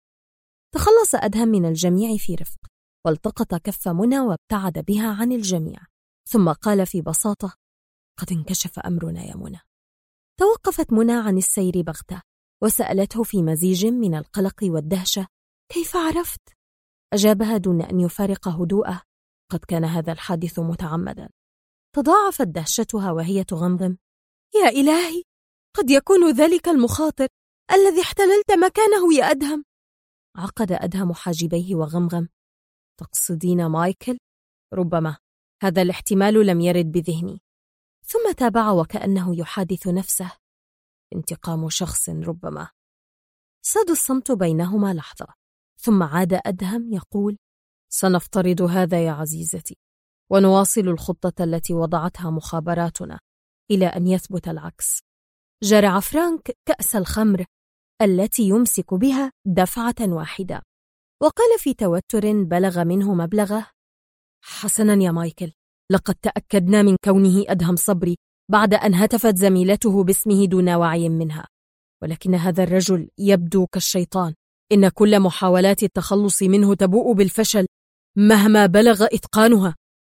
تخلص أدهم من الجميع في رفق، والتقط كف منى وابتعد بها عن الجميع، ثم قال في بساطة: قد انكشف أمرنا يا منى. توقفت منى عن السير بغتة وسألته في مزيج من القلق والدهشة: كيف عرفت؟ أجابها دون أن يفارق هدوءه: قد كان هذا الحادث متعمدا. تضاعفت دهشتها وهي تغمغم: يا إلهي، قد يكون ذلك المخاطر الذي احتللت مكانه يا أدهم. عقد أدهم حاجبيه وغمغم: تقصدين مايكل؟ ربما هذا الاحتمال لم يرد بذهني. ثم تابع وكأنه يحادث نفسه: انتقام شخص ربما. صاد الصمت بينهما لحظة، ثم عاد أدهم يقول: سنفترض هذا يا عزيزتي، ونواصل الخطة التي وضعتها مخابراتنا إلى أن يثبت العكس. جرع فرانك كأس الخمر التي يمسك بها دفعة واحدة، وقال في توتر بلغ منه مبلغه: حسنا يا مايكل، لقد تأكدنا من كونه أدهم صبري بعد أن هتفت زميلته باسمه دون وعي منها، ولكن هذا الرجل يبدو كالشيطان. إن كل محاولات التخلص منه تبوء بالفشل مهما بلغ إتقانها.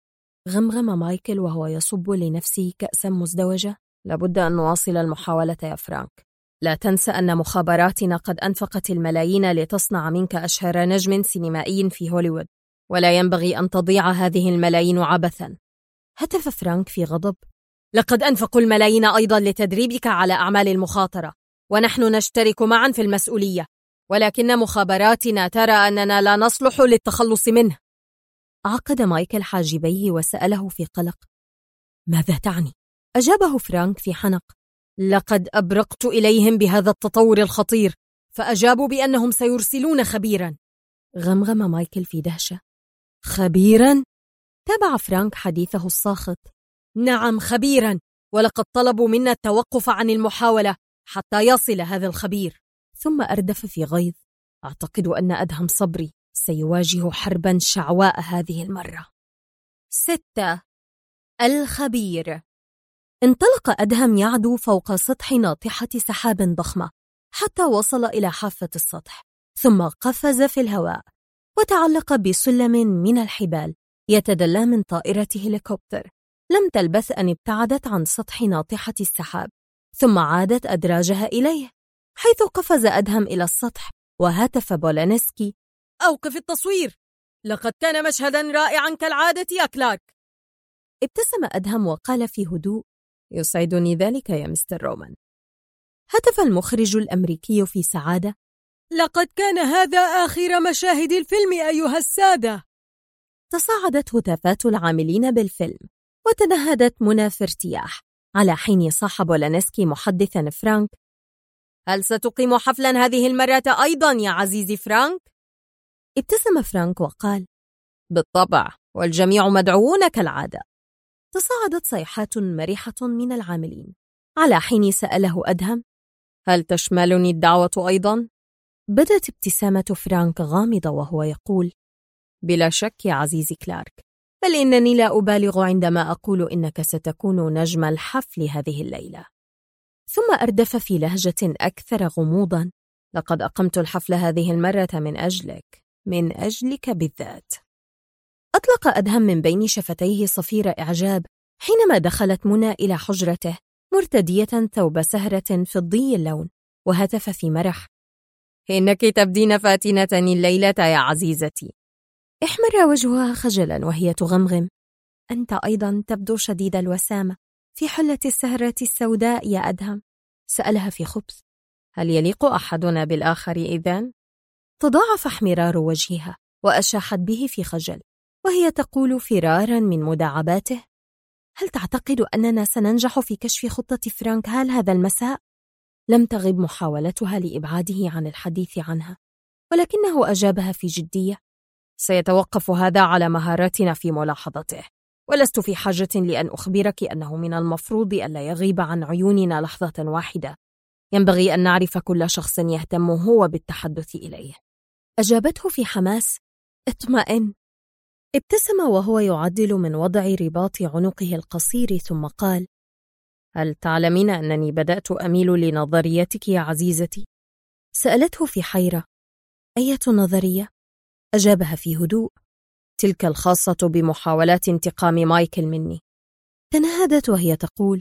غمغم مايكل وهو يصب لنفسه كأسا مزدوجة: لابد أن نواصل المحاولة يا فرانك. لا تنسى أن مخابراتنا قد أنفقت الملايين لتصنع منك أشهر نجم سينمائي في هوليوود، ولا ينبغي أن تضيع هذه الملايين عبثا. هتف فرانك في غضب: لقد أنفقوا الملايين أيضا لتدريبك على أعمال المخاطرة، ونحن نشترك معا في المسؤولية، ولكن مخابراتنا ترى أننا لا نصلح للتخلص منه. عقد مايكل حاجبيه وسأله في قلق: ماذا تعني؟ أجابه فرانك في حنق: لقد أبرقت إليهم بهذا التطور الخطير، فأجابوا بأنهم سيرسلون خبيرا. غمغم مايكل في دهشة: خبيرا؟ تابع فرانك حديثه الساخط: نعم خبيرا، ولقد طلبوا منا التوقف عن المحاولة حتى يصل هذا الخبير. ثم أردف في غيظ: أعتقد أن أدهم صبري سيواجه حربا شعواء هذه المرة. 6. الخبير. انطلق أدهم يعدو فوق سطح ناطحة سحاب ضخمة حتى وصل إلى حافة السطح، ثم قفز في الهواء وتعلق بسلم من الحبال يتدلى من طائرة هليكوبتر. لم تلبث أن ابتعدت عن سطح ناطحة السحاب، ثم عادت أدراجها إليه، حيث قفز أدهم إلى السطح وهتف بولانسكي: أوقف التصوير، لقد كان مشهدا رائعا كالعادة يا كلارك. ابتسم أدهم وقال في هدوء: يسعدني ذلك يا مستر رومان. هتف المخرج الأمريكي في سعادة: لقد كان هذا آخر مشاهد الفيلم أيها السادة. تصاعدت هتافات العاملين بالفيلم، وتنهدت منى في ارتياح، على حين صاح بولانسكي محدثا فرانك: هل ستقيم حفلا هذه المرة أيضا يا عزيزي فرانك؟ ابتسم فرانك وقال: بالطبع، والجميع مدعوون كالعادة. تصاعدت صيحات مرحة من العاملين، على حين سأله أدهم: هل تشملني الدعوة أيضا؟ بدت ابتسامة فرانك غامضة وهو يقول: بلا شك يا عزيزي كلارك، بل إنني لا أبالغ عندما أقول إنك ستكون نجم الحفل هذه الليلة. ثم أردف في لهجة أكثر غموضا: لقد أقمت الحفل هذه المرة من أجلك بالذات. أطلق أدهم من بين شفتيه صفير إعجاب حينما دخلت منى إلى حجرته مرتدية ثوب سهرة فضي اللون، وهتف في مرح: إنك تبدين فاتنة الليلة يا عزيزتي. احمر وجهها خجلا وهي تغمغم: أنت أيضا تبدو شديد الوسامة في حلة السهرة السوداء يا أدهم. سألها في خبث: هل يليق أحدنا بالآخر إذن؟ تضاعف احمرار وجهها وأشاحت به في خجل، وهي تقول فرارا من مداعباته: هل تعتقد أننا سننجح في كشف خطة فرانك هال هذا المساء؟ لم تغب محاولتها لإبعاده عن الحديث عنها، ولكنه أجابها في جدية: سيتوقف هذا على مهاراتنا في ملاحظته، ولست في حاجة لأن أخبرك أنه من المفروض ألا يغيب عن عيوننا لحظة واحدة. ينبغي أن نعرف كل شخص يهتم هو بالتحدث إليه. أجابته في حماس: اطمئن. ابتسم وهو يعدل من وضع رباط عنقه القصير، ثم قال: هل تعلمين أنني بدأت أميل لنظريتك يا عزيزتي؟ سألته في حيرة: أية نظرية؟ أجابها في هدوء: تلك الخاصة بمحاولات انتقام مايكل مني. تنهدت وهي تقول: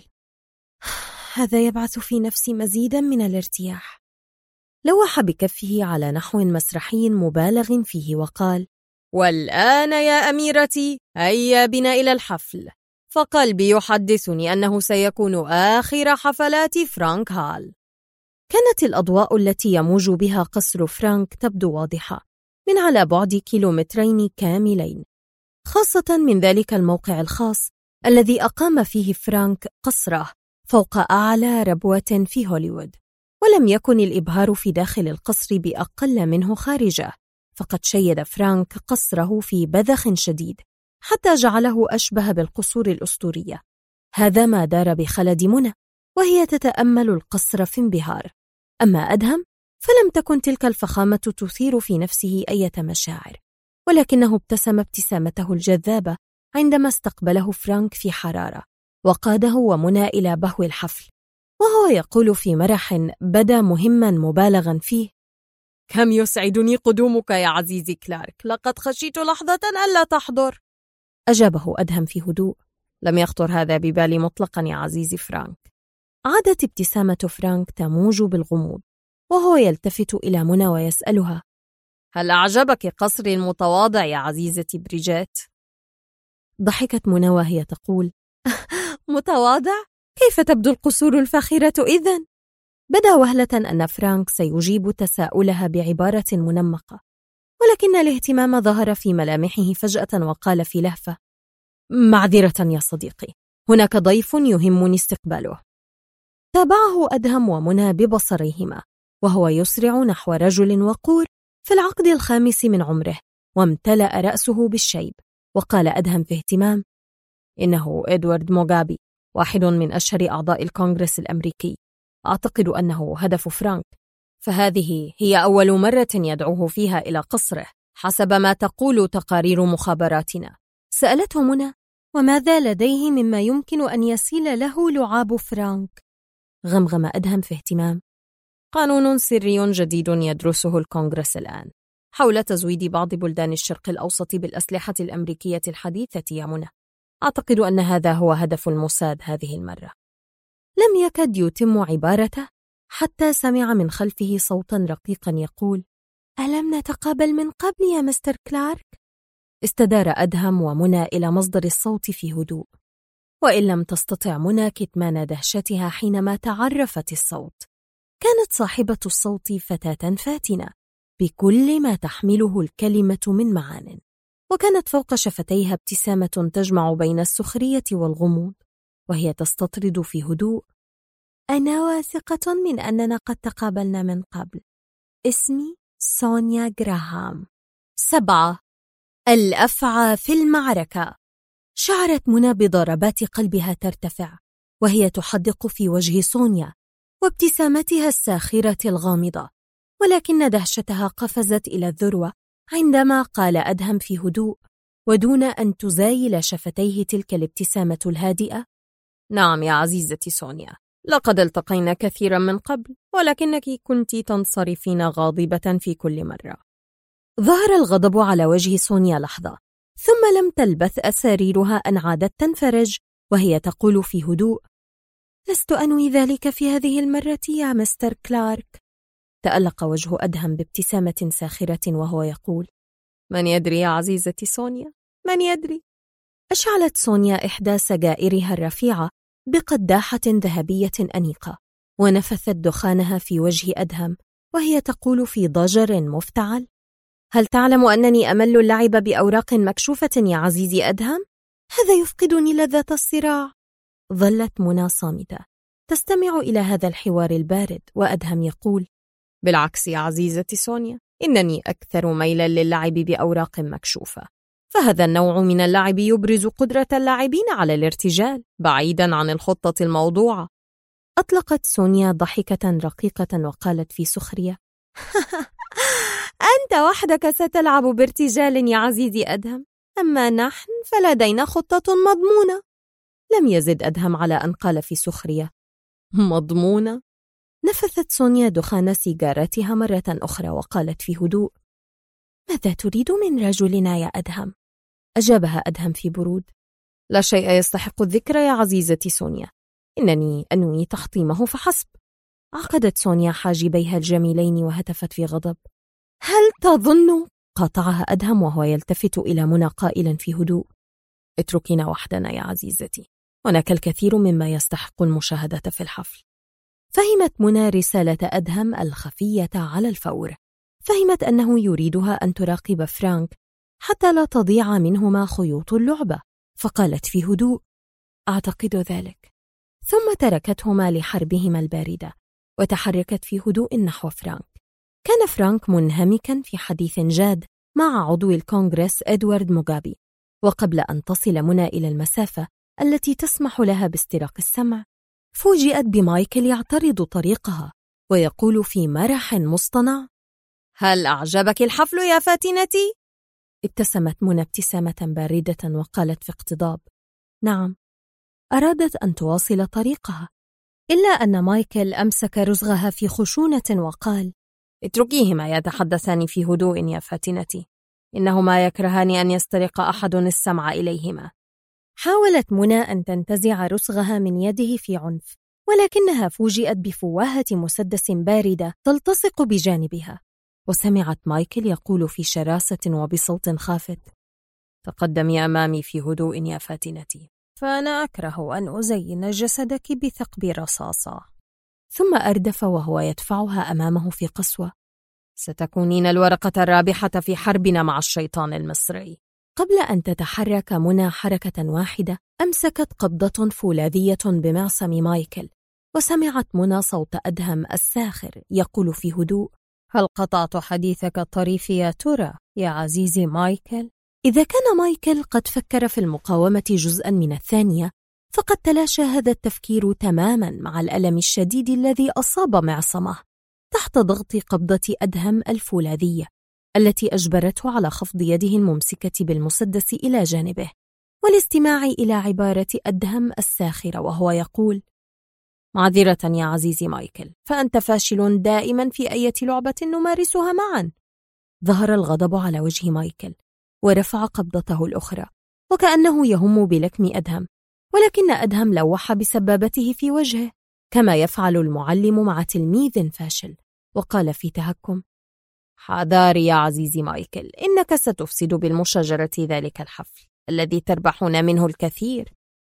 هذا يبعث في نفسي مزيدا من الارتياح. لوح بكفه على نحو مسرحي مبالغ فيه وقال: والآن يا أميرتي هيا بنا إلى الحفل، فقلبي يحدثني أنه سيكون آخر حفلات فرانك هال. كانت الأضواء التي يموج بها قصر فرانك تبدو واضحة من على بعد 2 كيلومترين كاملين، خاصة من ذلك الموقع الخاص الذي أقام فيه فرانك قصره فوق أعلى ربوة في هوليوود. ولم يكن الإبهار في داخل القصر بأقل منه خارجه، فقد شيد فرانك قصره في بذخ شديد حتى جعله أشبه بالقصور الأسطورية. هذا ما دار بخلد منى وهي تتأمل القصر في انبهار. أما أدهم فلم تكن تلك الفخامة تثير في نفسه أي مشاعر، ولكنه ابتسم ابتسامته الجذابة عندما استقبله فرانك في حرارة وقاده ومنى إلى بهو الحفل، وهو يقول في مرح بدا مهما مبالغا فيه: كم يسعدني قدومك يا عزيزي كلارك، لقد خشيت لحظة ألا تحضر. أجابه أدهم في هدوء: لم يخطر هذا ببالي مطلقا يا عزيزي فرانك. عادت ابتسامة فرانك تموج بالغموض وهو يلتفت إلى منى ويسألها: هل أعجبك قصري المتواضع يا عزيزتي بريجيت؟ ضحكت منى وهي تقول: متواضع؟ كيف تبدو القصور الفاخرة إذن؟ بدا وهلة أن فرانك سيجيب تساؤلها بعبارة منمقة، ولكن الاهتمام ظهر في ملامحه فجأة وقال في لهفة: معذرة يا صديقي، هناك ضيف يهمني استقباله. تابعه أدهم ومنى ببصريهما وهو يسرع نحو رجل وقور في العقد 5 من عمره وامتلأ رأسه بالشيب، وقال أدهم في اهتمام: إنه إدوارد موغابي، واحد من أشهر أعضاء الكونغرس الأمريكي. أعتقد أنه هدف فرانك، فهذه هي أول مرة يدعوه فيها إلى قصره حسب ما تقول تقارير مخابراتنا. سألته منى: وماذا لديه مما يمكن أن يسيل له لعاب فرانك؟ غمغم أدهم في اهتمام: قانون سري جديد يدرسه الكونغرس الآن حول تزويد بعض بلدان الشرق الأوسط بالأسلحة الأمريكية الحديثة يا منى. أعتقد أن هذا هو هدف الموساد هذه المرة. لم يكد يتم عبارته حتى سمع من خلفه صوتا رقيقا يقول: ألم نتقابل من قبل يا مستر كلارك؟ استدار أدهم ومنى إلى مصدر الصوت في هدوء، وإن لم تستطع منى كتمان دهشتها حينما تعرفت الصوت. كانت صاحبة الصوت فتاة فاتنة بكل ما تحمله الكلمة من معان، وكانت فوق شفتيها ابتسامة تجمع بين السخرية والغموض، وهي تستطرد في هدوء: أنا واثقة من أننا قد تقابلنا من قبل. اسمي سونيا جراهام. 7. الأفعى في المعركة. شعرت منى بضربات قلبها ترتفع وهي تحدق في وجه سونيا وابتسامتها الساخرة الغامضة، ولكن دهشتها قفزت إلى الذروة عندما قال أدهم في هدوء ودون أن تزايل شفتيه تلك الابتسامة الهادئة: نعم يا عزيزتي سونيا، لقد التقينا كثيرا من قبل، ولكنك كنت تنصرفين غاضبة في كل مرة. ظهر الغضب على وجه سونيا لحظة، ثم لم تلبث أساريرها أن عادت تنفرج وهي تقول في هدوء: لست أنوي ذلك في هذه المرة يا مستر كلارك. تألق وجه أدهم بابتسامة ساخرة وهو يقول: من يدري يا عزيزتي سونيا، من يدري؟ أشعلت سونيا إحدى سجائرها الرفيعة بقداحة ذهبية أنيقة ونفثت دخانها في وجه أدهم وهي تقول في ضجر مفتعل: هل تعلم أنني أمل اللعب بأوراق مكشوفة يا عزيزي أدهم؟ هذا يفقدني لذة الصراع. ظلت منى صامتة تستمع إلى هذا الحوار البارد، وأدهم يقول: بالعكس يا عزيزتي سونيا، إنني أكثر ميلا للعب بأوراق مكشوفة، فهذا النوع من اللعب يبرز قدرة اللاعبين على الارتجال بعيداً عن الخطة الموضوعة. أطلقت سونيا ضحكة رقيقة وقالت في سخرية: أنت وحدك ستلعب بارتجال يا عزيزي أدهم، أما نحن فلدينا خطة مضمونة. لم يزد أدهم على أن قال في سخرية: مضمونة؟ نفثت سونيا دخان سيجارتها مرة أخرى وقالت في هدوء: ماذا تريد من رجلنا يا أدهم؟ أجابها أدهم في برود: لا شيء يستحق الذكر يا عزيزتي سونيا، إنني أنوي تحطيمه فحسب. عقدت سونيا حاجبيها الجميلين وهتفت في غضب: هل تظن؟ قاطعها أدهم وهو يلتفت إلى منى قائلا في هدوء: اتركينا وحدنا يا عزيزتي، هناك الكثير مما يستحق المشاهدة في الحفل. فهمت منى رسالة أدهم الخفية على الفور، فهمت أنه يريدها أن تراقب فرانك حتى لا تضيع منهما خيوط اللعبة، فقالت في هدوء: أعتقد ذلك. ثم تركتهما لحربهما الباردة وتحركت في هدوء نحو فرانك. كان فرانك منهمكا في حديث جاد مع عضو الكونغرس إدوارد موغابي، وقبل أن تصل منى إلى المسافة التي تسمح لها باستراق السمع، فوجئت بمايكل يعترض طريقها ويقول في مرح مصطنع: هل أعجبك الحفل يا فاتنتي؟ ابتسمت منى ابتسامة باردة وقالت في اقتضاب: نعم. أرادت أن تواصل طريقها، إلا أن مايكل أمسك رزغها في خشونة وقال: اتركيهما يتحدثان في هدوء يا فاتنتي، إنهما يكرهان أن يسترق أحد السمع إليهما. حاولت منى أن تنتزع رزغها من يده في عنف، ولكنها فوجئت بفواهة مسدس باردة تلتصق بجانبها، وسمعت مايكل يقول في شراسة وبصوت خافت: تقدمي أمامي في هدوء يا فاتنتي، فأنا أكره أن أزين جسدك بثقب رصاصة. ثم أردف وهو يدفعها أمامه في قسوة: ستكونين الورقة الرابحة في حربنا مع الشيطان المصري. قبل أن تتحرك منى حركة واحدة، أمسكت قبضة فولاذية بمعصم مايكل، وسمعت منى صوت أدهم الساخر يقول في هدوء: هل قطعت حديثك الطريف يا ترى يا عزيزي مايكل؟ إذا كان مايكل قد فكر في المقاومة جزءا من الثانية، فقد تلاشى هذا التفكير تماما مع الألم الشديد الذي أصاب معصمه تحت ضغط قبضة أدهم الفولاذية التي أجبرته على خفض يده الممسكة بالمسدس إلى جانبه والاستماع إلى عبارة أدهم الساخرة وهو يقول: معذرة يا عزيزي مايكل، فأنت فاشل دائما في أي لعبة نمارسها معا. ظهر الغضب على وجه مايكل ورفع قبضته الأخرى وكأنه يهم بلكم أدهم، ولكن أدهم لوح بسبابته في وجهه كما يفعل المعلم مع تلميذ فاشل، وقال في تهكم: حذاري يا عزيزي مايكل، إنك ستفسد بالمشاجرة ذلك الحفل الذي تربحون منه الكثير.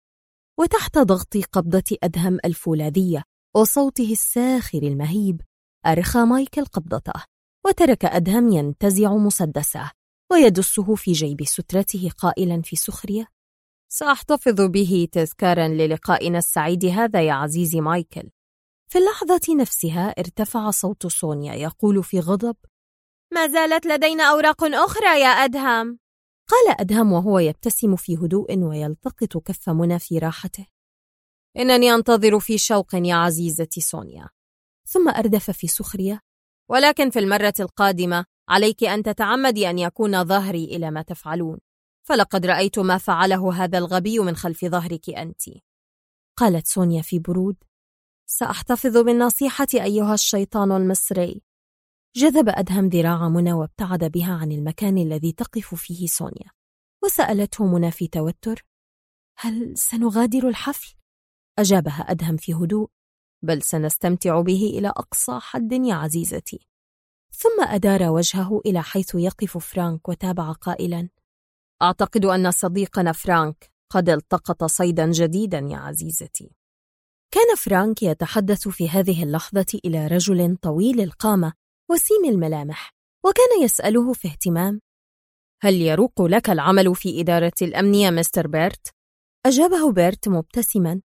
وتحت ضغط قبضة أدهم الفولاذية وصوته الساخر المهيب، أرخى مايكل قبضته وترك أدهم ينتزع مسدسه ويدسه في جيب سترته قائلا في سخرية: سأحتفظ به تذكارا للقائنا السعيد هذا يا عزيزي مايكل. في اللحظة نفسها ارتفع صوت سونيا يقول في غضب: ما زالت لدينا أوراق أخرى يا أدهم. قال أدهم وهو يبتسم في هدوء ويلتقط كف منى في راحته: إنني أنتظر في شوق يا عزيزتي سونيا. ثم أردف في سخرية: ولكن في المرة القادمة عليك أن تتعمدي أن يكون ظهري إلى ما تفعلون، فلقد رأيت ما فعله هذا الغبي من خلف ظهرك أنت. قالت سونيا في برود: سأحتفظ بالنصيحة أيها الشيطان المصري. جذب أدهم ذراع منى وابتعد بها عن المكان الذي تقف فيه سونيا، وسألته منى في توتر: هل سنغادر الحفل؟ أجابها أدهم في هدوء: بل سنستمتع به إلى أقصى حد يا عزيزتي. ثم أدار وجهه إلى حيث يقف فرانك وتابع قائلا: أعتقد أن صديقنا فرانك قد التقط صيدا جديدا يا عزيزتي. كان فرانك يتحدث في هذه اللحظة إلى رجل طويل القامة وسيم الملامح، وكان يسأله في اهتمام: هل يروق لك العمل في إدارة الأمن يا مستر بيرت؟ أجابه بيرت مبتسما: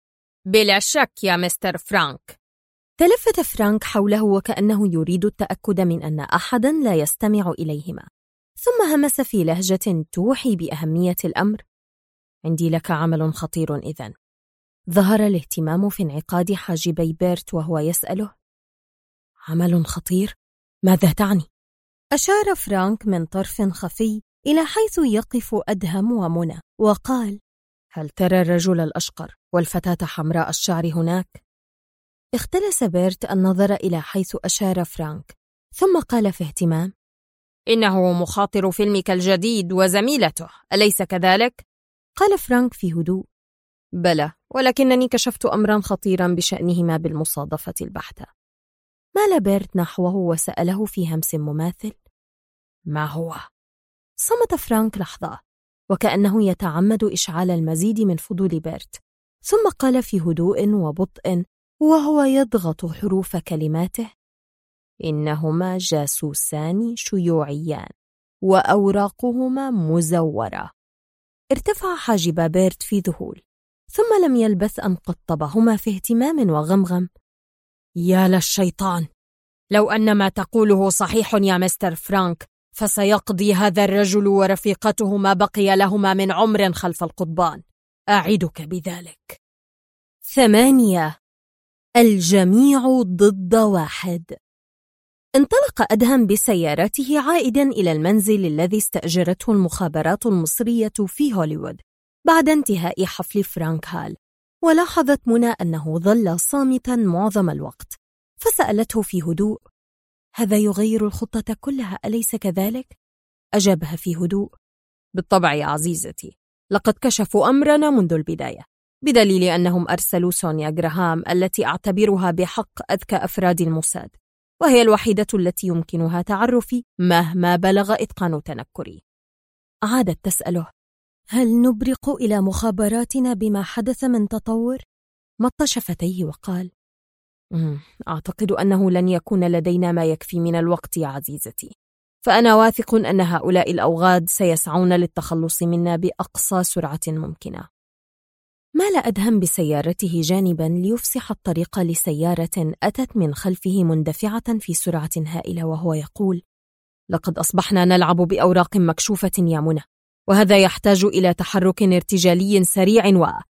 بلا شك يا مستر فرانك. تلفت فرانك حوله وكأنه يريد التأكد من أن أحداً لا يستمع إليهما، ثم همس في لهجة توحي بأهمية الأمر: عندي لك عمل خطير إذن. ظهر الاهتمام في انعقاد حاجبي بيرت وهو يسأله: عمل خطير؟ ماذا تعني؟ أشار فرانك من طرف خفي إلى حيث يقف أدهم ومنى وقال: هل ترى الرجل الأشقر والفتاة حمراء الشعر هناك؟ اختلس بيرت النظر إلى حيث أشار فرانك، ثم قال في اهتمام: إنه مخاطر فيلمك الجديد وزميلته، أليس كذلك؟ قال فرانك في هدوء: بلى، ولكنني كشفت أمرا خطيرا بشأنهما بالمصادفة البحتة. مال بيرت نحوه وسأله في همس مماثل: ما هو؟ صمت فرانك لحظة وكأنه يتعمد إشعال المزيد من فضول بيرت، ثم قال في هدوء وبطء وهو يضغط حروف كلماته: إنهما جاسوسان شيوعيان وأوراقهما مزورة. ارتفع حاجب بيرت في ذهول، ثم لم يلبث أن قطبهما في اهتمام وغمغم: يا للشيطان، لو أن ما تقوله صحيح يا مستر فرانك، فسيقضي هذا الرجل ورفيقته ما بقي لهما من عمر خلف القضبان، أعدك بذلك. 8. الجميع ضد واحد. انطلق أدهم بسيارته عائدا إلى المنزل الذي استأجرته المخابرات المصرية في هوليوود بعد انتهاء حفل فرانك هال، ولاحظت منى أنه ظل صامتا معظم الوقت، فسألته في هدوء: هذا يغير الخطة كلها أليس كذلك؟ أجابها في هدوء: بالطبع يا عزيزتي، لقد كشفوا أمرنا منذ البداية، بدليل أنهم أرسلوا سونيا غراهام التي أعتبرها بحق أذكى أفراد الموساد، وهي الوحيدة التي يمكنها تعرفي مهما بلغ إتقان تنكري. عادت تسأله: هل نبرق إلى مخابراتنا بما حدث من تطور؟ مط شفتيه وقال: أعتقد أنه لن يكون لدينا ما يكفي من الوقت يا عزيزتي، فأنا واثق أن هؤلاء الأوغاد سيسعون للتخلص منا بأقصى سرعة ممكنة. مال أدهم بسيارته جانباً ليفسح الطريق لسيارة أتت من خلفه مندفعة في سرعة هائلة وهو يقول: لقد أصبحنا نلعب بأوراق مكشوفة يا منى، وهذا يحتاج إلى تحرك ارتجالي سريع.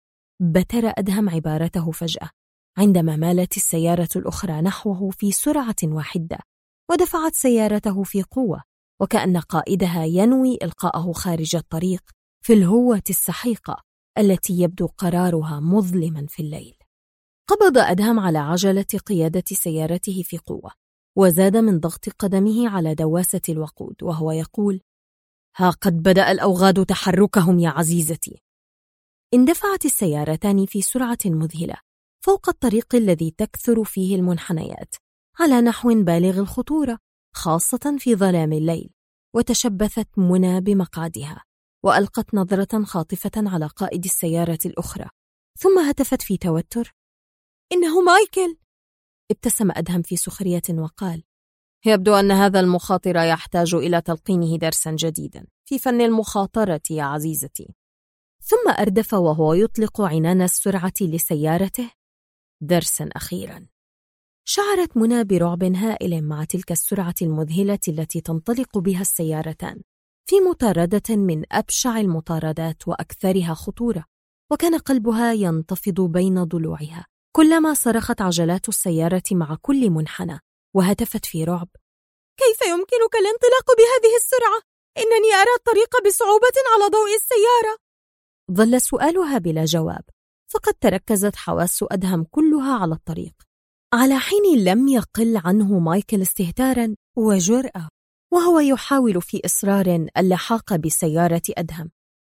بتر أدهم عبارته فجأة عندما مالت السيارة الأخرى نحوه في سرعة واحدة ودفعت سيارته في قوة، وكأن قائدها ينوي إلقاءه خارج الطريق في الهوة السحيقة التي يبدو قرارها مظلما في الليل. قبض أدهم على عجلة قيادة سيارته في قوة، وزاد من ضغط قدمه على دواسة الوقود وهو يقول: ها قد بدأ الأوغاد تحركهم يا عزيزتي. اندفعت السيارتان في سرعة مذهلة فوق الطريق الذي تكثر فيه المنحنيات على نحو بالغ الخطورة، خاصة في ظلام الليل، وتشبثت منى بمقعدها وألقت نظرة خاطفة على قائد السيارة الأخرى، ثم هتفت في توتر: إنه مايكل. ابتسم أدهم في سخرية وقال: يبدو أن هذا المخاطر يحتاج إلى تلقينه درسا جديدا في فن المخاطرة يا عزيزتي. ثم أردف وهو يطلق عنان السرعة لسيارته: درسا أخيرا. شعرت منى برعب هائل مع تلك السرعة المذهلة التي تنطلق بها السيارتان في مطاردة من أبشع المطاردات وأكثرها خطورة، وكان قلبها ينتفض بين ضلوعها كلما صرخت عجلات السيارة مع كل منحنى، وهتفت في رعب: كيف يمكنك الانطلاق بهذه السرعة؟ إنني أرى الطريق بصعوبة على ضوء السيارة. ظل سؤالها بلا جواب، فقد تركزت حواس أدهم كلها على الطريق، على حين لم يقل عنه مايكل استهتارا وجرأة وهو يحاول في إصرار اللحاق بسيارة أدهم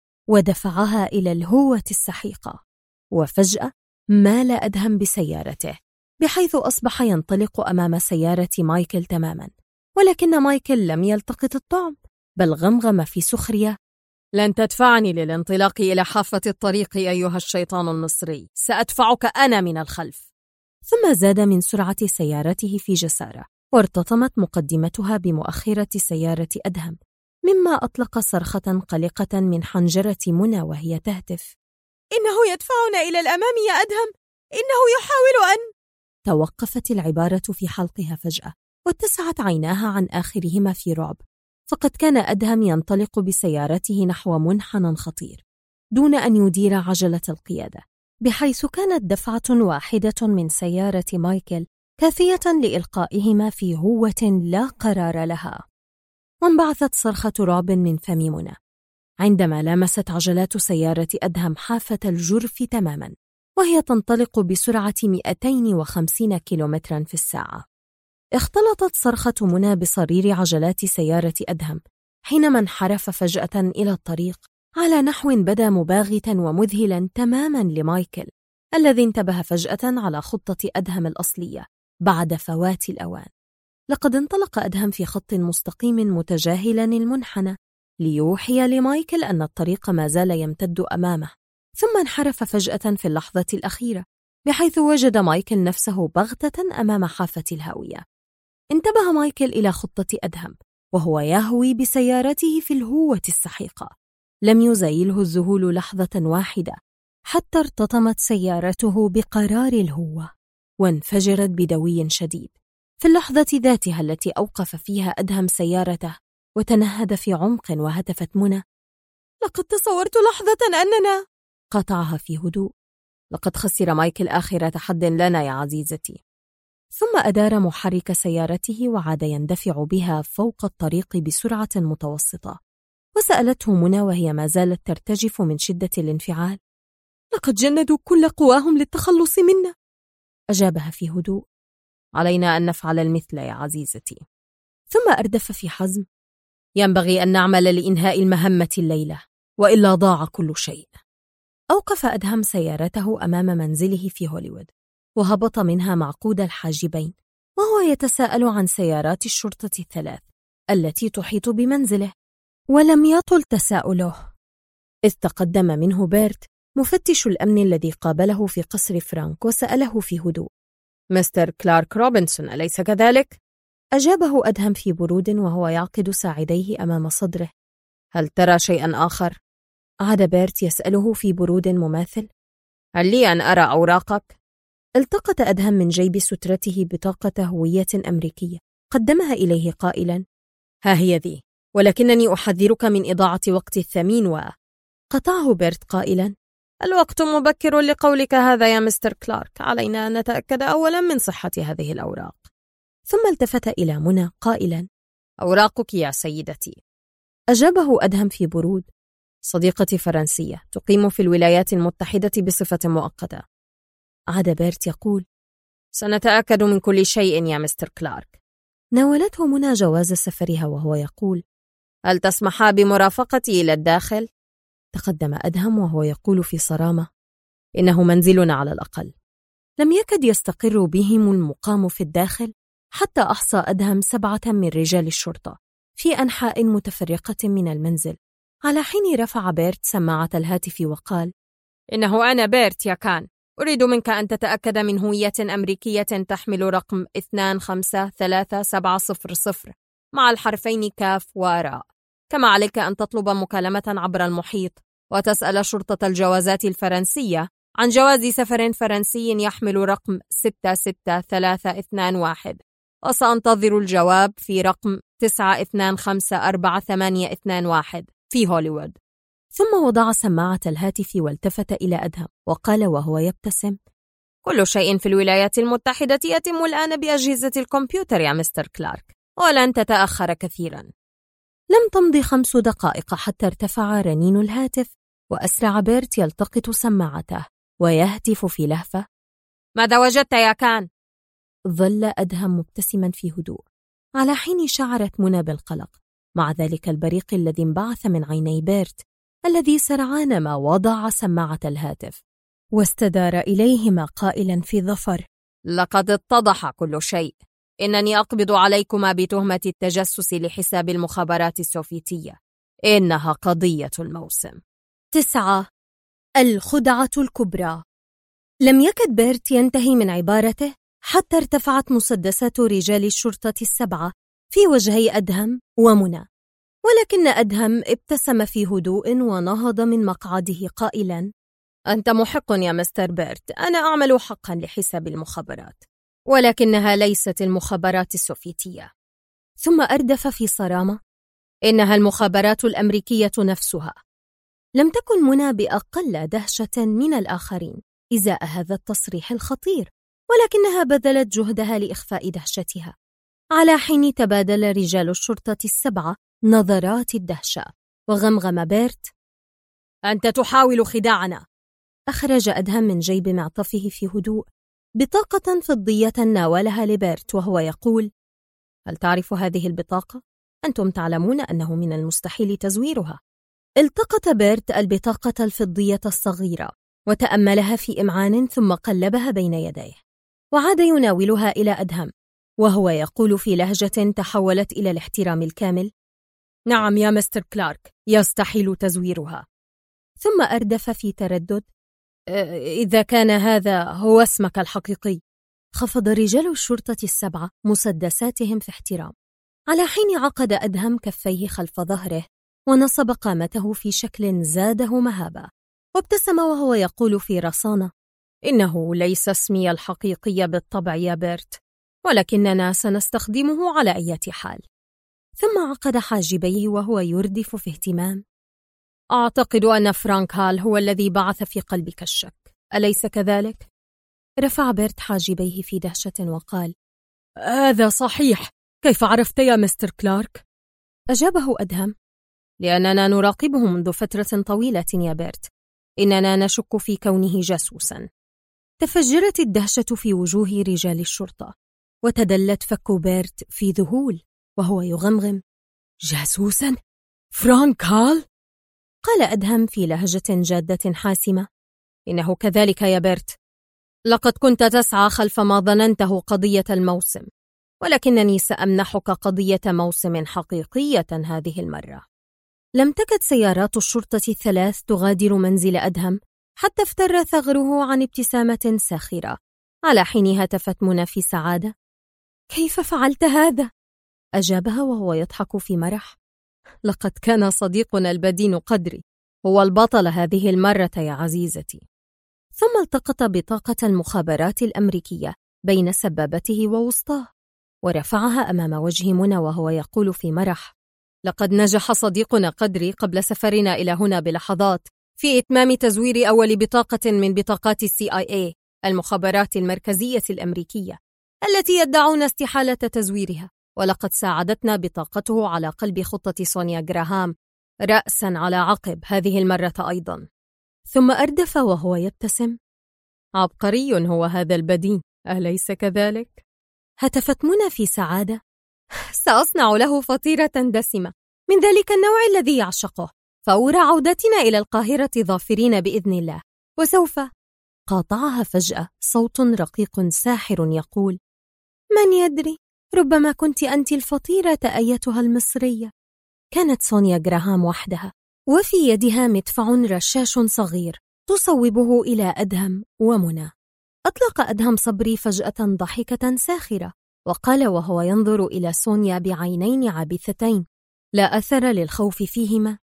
ودفعها إلى الهوة السحيقة. وفجأة مال أدهم بسيارته بحيث أصبح ينطلق أمام سيارة مايكل تماما، ولكن مايكل لم يلتقط الطعم، بل غمغم في سخرية: لن تدفعني للانطلاق إلى حافة الطريق أيها الشيطان المصري، سأدفعك أنا من الخلف. ثم زاد من سرعة سيارته في جسارة، وارتطمت مقدمتها بمؤخرة سيارة أدهم، مما أطلق صرخة قلقة من حنجرة منى وهي تهتف: إنه يدفعنا إلى الأمام يا أدهم، إنه يحاول أن… توقفت العبارة في حلقها فجأة، واتسعت عيناها عن آخرهما في رعب، فقد كان أدهم ينطلق بسيارته نحو منحنى خطير دون أن يدير عجلة القيادة، بحيث كانت دفعة واحدة من سيارة مايكل كافية لإلقائهما في هوة لا قرار لها. وانبعثت صرخة رعب من فم منى عندما لامست عجلات سيارة أدهم حافة الجرف تماما، وهي تنطلق بسرعة 250 كيلومترا في الساعة. اختلطت صرخة منى بصرير عجلات سيارة أدهم حينما انحرف فجأة إلى الطريق على نحو بدا مباغتا ومذهلا تماما لمايكل، الذي انتبه فجأة على خطة أدهم الأصلية بعد فوات الأوان. لقد انطلق أدهم في خط مستقيم متجاهلا المنحنى ليوحي لمايكل أن الطريق ما زال يمتد أمامه، ثم انحرف فجأة في اللحظة الأخيرة، بحيث وجد مايكل نفسه بغتة أمام حافة الهاوية. انتبه مايكل إلى خطة أدهم وهو يهوي بسيارته في الهوة السحيقة. لم يزايله الذهول لحظة واحدة حتى ارتطمت سيارته بقرار الهوة وانفجرت بدوي شديد في اللحظة ذاتها التي أوقف فيها أدهم سيارته وتنهد في عمق. وهتفت منى: لقد تصورت لحظة أننا… قطعها في هدوء: لقد خسر مايكل آخر تحد لنا يا عزيزتي. ثم أدار محرك سيارته وعاد يندفع بها فوق الطريق بسرعة متوسطة، وسألته منى وهي ما زالت ترتجف من شدة الانفعال: لقد جندوا كل قواهم للتخلص منا. أجابها في هدوء: علينا أن نفعل المثل يا عزيزتي. ثم أردف في حزم: ينبغي أن نعمل لإنهاء المهمة الليلة، وإلا ضاع كل شيء. أوقف أدهم سيارته أمام منزله في هوليوود، وهبط منها معقود الحاجبين وهو يتساءل عن سيارات الشرطة الثلاث التي تحيط بمنزله. ولم يطل تساؤله إذ تقدم منه بيرت مفتش الأمن الذي قابله في قصر فرانك وسأله في هدوء: مستر كلارك روبنسون أليس كذلك؟ أجابه أدهم في برود وهو يعقد ساعديه أمام صدره: هل ترى شيئا آخر؟ عاد بيرت يسأله في برود مماثل: هل لي أن أرى أوراقك؟ التقط أدهم من جيب سترته بطاقة هوية أمريكية قدمها إليه قائلا: ها هي ذي، ولكنني أحذرك من إضاعة وقت الثمين. وقطعه بيرت قائلا: الوقت مبكر لقولك هذا يا مستر كلارك، علينا أن نتأكد أولا من صحة هذه الأوراق. ثم التفت إلى منى قائلا: أوراقك يا سيدتي. أجابه أدهم في برود: صديقتي فرنسية تقيم في الولايات المتحدة بصفة مؤقتة. عاد بيرت يقول: سنتأكد من كل شيء يا مستر كلارك. ناولته منى جواز سفرها وهو يقول: هل تسمح بمرافقتي إلى الداخل؟ تقدم أدهم وهو يقول في صرامة: إنه منزلنا على الأقل. لم يكد يستقر بهم المقام في الداخل حتى أحصى أدهم 7 من رجال الشرطة في أنحاء متفرقة من المنزل، على حين رفع بيرت سماعة الهاتف وقال: إنه أنا بيرت يا كان، أريد منك أن تتأكد من هوية أمريكية تحمل رقم 253700 مع الحرفين كاف وراء. كما عليك أن تطلب مكالمة عبر المحيط وتسأل شرطة الجوازات الفرنسية عن جواز سفر فرنسي يحمل رقم 66321، وسأنتظر الجواب في رقم 92548821 في هوليوود. ثم وضع سماعة الهاتف والتفت إلى أدهم وقال وهو يبتسم: كل شيء في الولايات المتحدة يتم الآن بأجهزة الكمبيوتر يا مستر كلارك، ولن تتأخر كثيرا. لم تمضي 5 دقائق حتى ارتفع رنين الهاتف، وأسرع بيرت يلتقط سماعته ويهتف في لهفة: ماذا وجدت يا كان؟ ظل أدهم مبتسما في هدوء، على حين شعرت منى بالقلق مع ذلك البريق الذي انبعث من عيني بيرت الذي سرعان ما وضع سماعة الهاتف واستدار إليهما قائلا في ظفر: لقد اتضح كل شيء، إنني أقبض عليكما بتهمة التجسس لحساب المخابرات السوفيتية. إنها قضية الموسم. 9. الخدعة الكبرى. لم يكد بيرت ينتهي من عبارته حتى ارتفعت مسدسات رجال الشرطة 7 في وجهي أدهم ومنى، ولكن أدهم ابتسم في هدوء ونهض من مقعده قائلا: أنت محق يا مستر بيرت، أنا أعمل حقا لحساب المخابرات، ولكنها ليست المخابرات السوفيتية. ثم أردف في صرامة: إنها المخابرات الأمريكية نفسها. لم تكن منى بأقل دهشة من الآخرين إزاء هذا التصريح الخطير، ولكنها بذلت جهدها لإخفاء دهشتها، على حين تبادل رجال الشرطة السبعة نظرات الدهشة. وغمغم بيرت: أنت تحاول خداعنا. أخرج أدهم من جيب معطفه في هدوء بطاقة فضية ناولها لبيرت وهو يقول: هل تعرف هذه البطاقة؟ أنتم تعلمون أنه من المستحيل تزويرها. التقط بيرت البطاقة الفضية الصغيرة وتأملها في إمعان، ثم قلبها بين يديه وعاد يناولها إلى أدهم وهو يقول في لهجة تحولت إلى الاحترام الكامل: نعم يا مستر كلارك، يستحيل تزويرها. ثم أردف في تردد: إذا كان هذا هو اسمك الحقيقي. خفض رجال الشرطة السبعة مسدساتهم في احترام، على حين عقد أدهم كفيه خلف ظهره ونصب قامته في شكل زاده مهابة، وابتسم وهو يقول في رصانة: إنه ليس اسمي الحقيقي بالطبع يا بيرت، ولكننا سنستخدمه على أي حال. ثم عقد حاجبيه وهو يردف في اهتمام: أعتقد أن فرانك هال هو الذي بعث في قلبك الشك، أليس كذلك؟ رفع بيرت حاجبيه في دهشة وقال: هذا صحيح، كيف عرفت يا مستر كلارك؟ أجابه أدهم: لأننا نراقبه منذ فترة طويلة يا بيرت، إننا نشك في كونه جاسوسا. تفجرت الدهشة في وجوه رجال الشرطة، وتدلت فك بيرت في ذهول وهو يغمغم: جاسوسا؟ فرانك هال؟ قال أدهم في لهجة جادة حاسمة: إنه كذلك يا بيرت، لقد كنت تسعى خلف ما ظننته قضية الموسم، ولكنني سأمنحك قضية موسم حقيقية هذه المرة. لم تكد سيارات الشرطة الثلاث تغادر منزل أدهم حتى افتر ثغره عن ابتسامة ساخرة، على حين هتفت منى في سعادة: كيف فعلت هذا؟ أجابها وهو يضحك في مرح: لقد كان صديقنا البدين قدري هو البطل هذه المرة يا عزيزتي. ثم التقط بطاقة المخابرات الأمريكية بين سبابته ووسطاه ورفعها أمام وجه منى وهو يقول في مرح: لقد نجح صديقنا قدري قبل سفرنا إلى هنا بلحظات في إتمام تزوير أول بطاقة من بطاقات CIA المخابرات المركزية الأمريكية التي يدعون استحالة تزويرها، ولقد ساعدتنا بطاقته على قلب خطة سونيا غراهام رأسا على عقب هذه المرة أيضا. ثم أردف وهو يبتسم: عبقري هو هذا البدين، أليس كذلك؟ هتفت منى في سعادة: سأصنع له فطيرة دسمة من ذلك النوع الذي يعشقه فور عودتنا إلى القاهرة ظافرين بإذن الله. وسوف. قاطعها فجأة صوت رقيق ساحر يقول: من يدري، ربما كنت أنت الفطيرة أيتها المصرية. كانت سونيا غراهام وحدها، وفي يدها مدفع رشاش صغير تصوبه إلى أدهم ومنى. أطلق أدهم صبري فجأة ضحكة ساخرة وقال وهو ينظر إلى سونيا بعينين عابثتين لا أثر للخوف فيهما: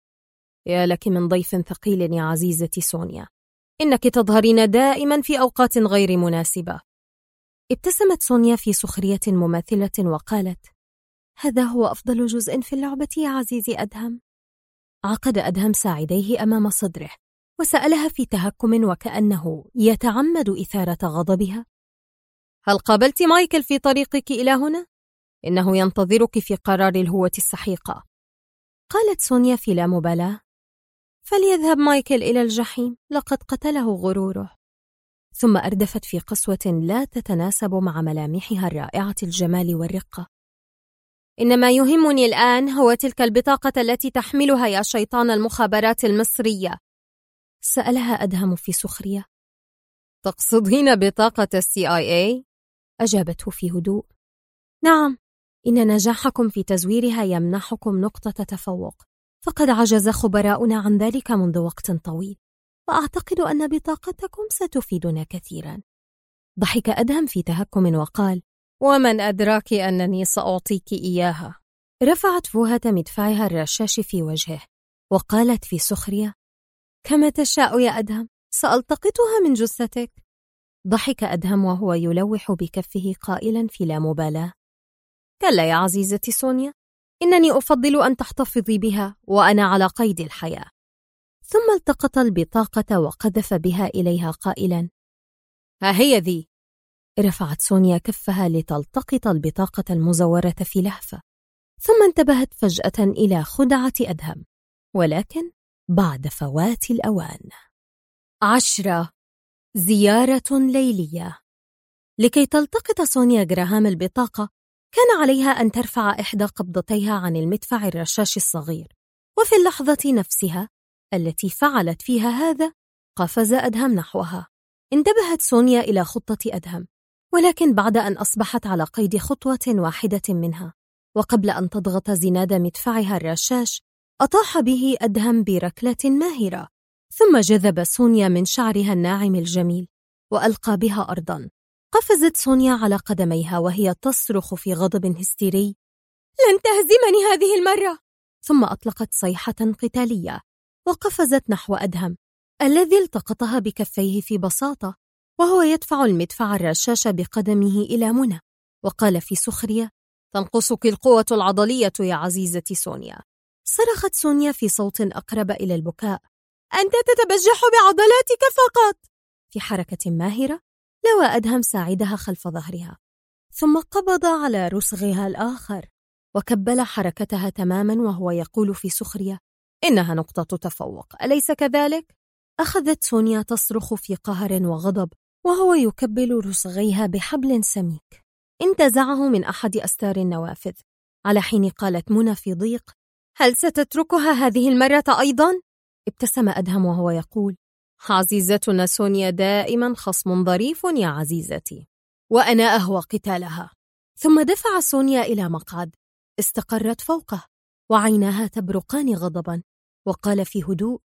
يا لك من ضيف ثقيل يا عزيزتي سونيا، إنك تظهرين دائما في أوقات غير مناسبة. ابتسمت سونيا في سخرية مماثلة وقالت: هذا هو أفضل جزء في اللعبة يا عزيزي أدهم. عقد أدهم ساعديه أمام صدره وسألها في تهكم وكأنه يتعمد إثارة غضبها: هل قابلت مايكل في طريقك إلى هنا؟ إنه ينتظرك في قرار الهوة السحيقة. قالت سونيا في لا مبالاة: فليذهب مايكل إلى الجحيم، لقد قتله غروره. ثم أردفت في قسوة لا تتناسب مع ملامحها الرائعة الجمال والرقة: إنما يهمني الآن هو تلك البطاقة التي تحملها يا شيطان المخابرات المصرية. سألها أدهم في سخرية: تقصدين بطاقة CIA؟ أجابته في هدوء: نعم، إن نجاحكم في تزويرها يمنحكم نقطة تفوق، فقد عجز خبراؤنا عن ذلك منذ وقت طويل، وأعتقد أن بطاقتكم ستفيدنا كثيرا. ضحك أدهم في تهكم وقال: ومن أدراك أنني سأعطيك إياها؟ رفعت فوهة مدفعها الرشاش في وجهه وقالت في سخرية: كما تشاء يا أدهم، سألتقطها من جثتك. ضحك أدهم وهو يلوح بكفه قائلا في لا مبالاة: كلا يا عزيزتي سونيا، إنني أفضل أن تحتفظي بها وأنا على قيد الحياة. ثم التقط البطاقة وقذف بها إليها قائلا: ها هي ذي. رفعت سونيا كفها لتلتقط البطاقة المزورة في لهفة، ثم انتبهت فجأة إلى خدعة أدهم، ولكن بعد فوات الأوان. 10. زيارة ليلية. لكي تلتقط سونيا جراهام البطاقة، كان عليها أن ترفع إحدى قبضتيها عن المدفع الرشاش الصغير، وفي اللحظة نفسها التي فعلت فيها هذا قفز أدهم نحوها. انتبهت سونيا إلى خطة أدهم، ولكن بعد أن أصبحت على قيد خطوة واحدة منها، وقبل أن تضغط زناد مدفعها الرشاش، أطاح به أدهم بركلة ماهرة، ثم جذب سونيا من شعرها الناعم الجميل وألقى بها أرضاً. قفزت سونيا على قدميها وهي تصرخ في غضب هستيري: لن تهزمني هذه المرة! ثم أطلقت صيحة قتالية وقفزت نحو أدهم الذي التقطها بكفيه في بساطة وهو يدفع المدفع الرشاش بقدمه إلى منى، وقال في سخرية: تنقصك القوة العضلية يا عزيزتي سونيا. صرخت سونيا في صوت أقرب إلى البكاء: أنت تتبجح بعضلاتك فقط. في حركة ماهرة لوى أدهم ساعدها خلف ظهرها، ثم قبض على رسغها الآخر وكبل حركتها تماما وهو يقول في سخرية: إنها نقطة تفوق، أليس كذلك؟ أخذت سونيا تصرخ في قهر وغضب وهو يكبل رسغيها بحبل سميك انتزعه من أحد أستار النوافذ، على حين قالت منى في ضيق: هل ستتركها هذه المرة أيضا؟ ابتسم أدهم وهو يقول: عزيزتنا سونيا دائما خصم ظريف يا عزيزتي، وأنا أهوى قتالها. ثم دفع سونيا إلى مقعد استقرت فوقه وعيناها تبرقان غضبا، وقال في هدوء: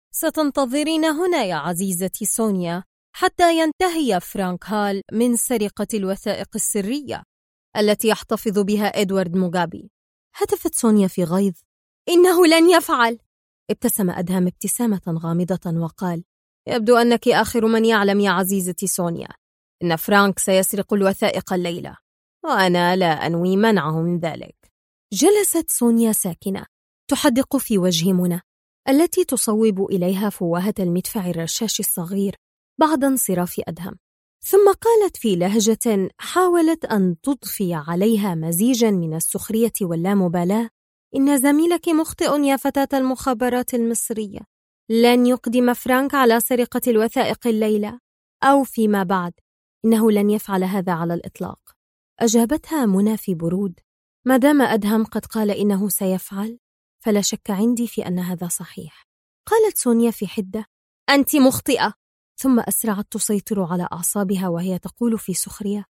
ستنتظرين هنا يا عزيزتي سونيا حتى ينتهي فرانك هال من سرقة الوثائق السرية التي يحتفظ بها إدوارد موغابي. هتفت سونيا في غيظ: إنه لن يفعل. ابتسم أدهم ابتسامة غامضة وقال: يبدو أنك آخر من يعلم يا عزيزتي سونيا، إن فرانك سيسرق الوثائق الليلة، وأنا لا أنوي منعه من ذلك. جلست سونيا ساكنة تحدق في وجه منى التي تصوب إليها فوهة المدفع الرشاش الصغير بعد انصراف أدهم، ثم قالت في لهجة حاولت أن تضفي عليها مزيجا من السخرية واللامبالاة: إن زميلك مخطئ يا فتاة المخابرات المصرية، لن يقدم فرانك على سرقة الوثائق الليلة أو فيما بعد، إنه لن يفعل هذا على الإطلاق. أجابتها منى في برود: ما دام أدهم قد قال إنه سيفعل فلا شك عندي في أن هذا صحيح. قالت سونيا في حدة: أنت مخطئة. ثم أسرعت تسيطر على أعصابها وهي تقول في سخرية: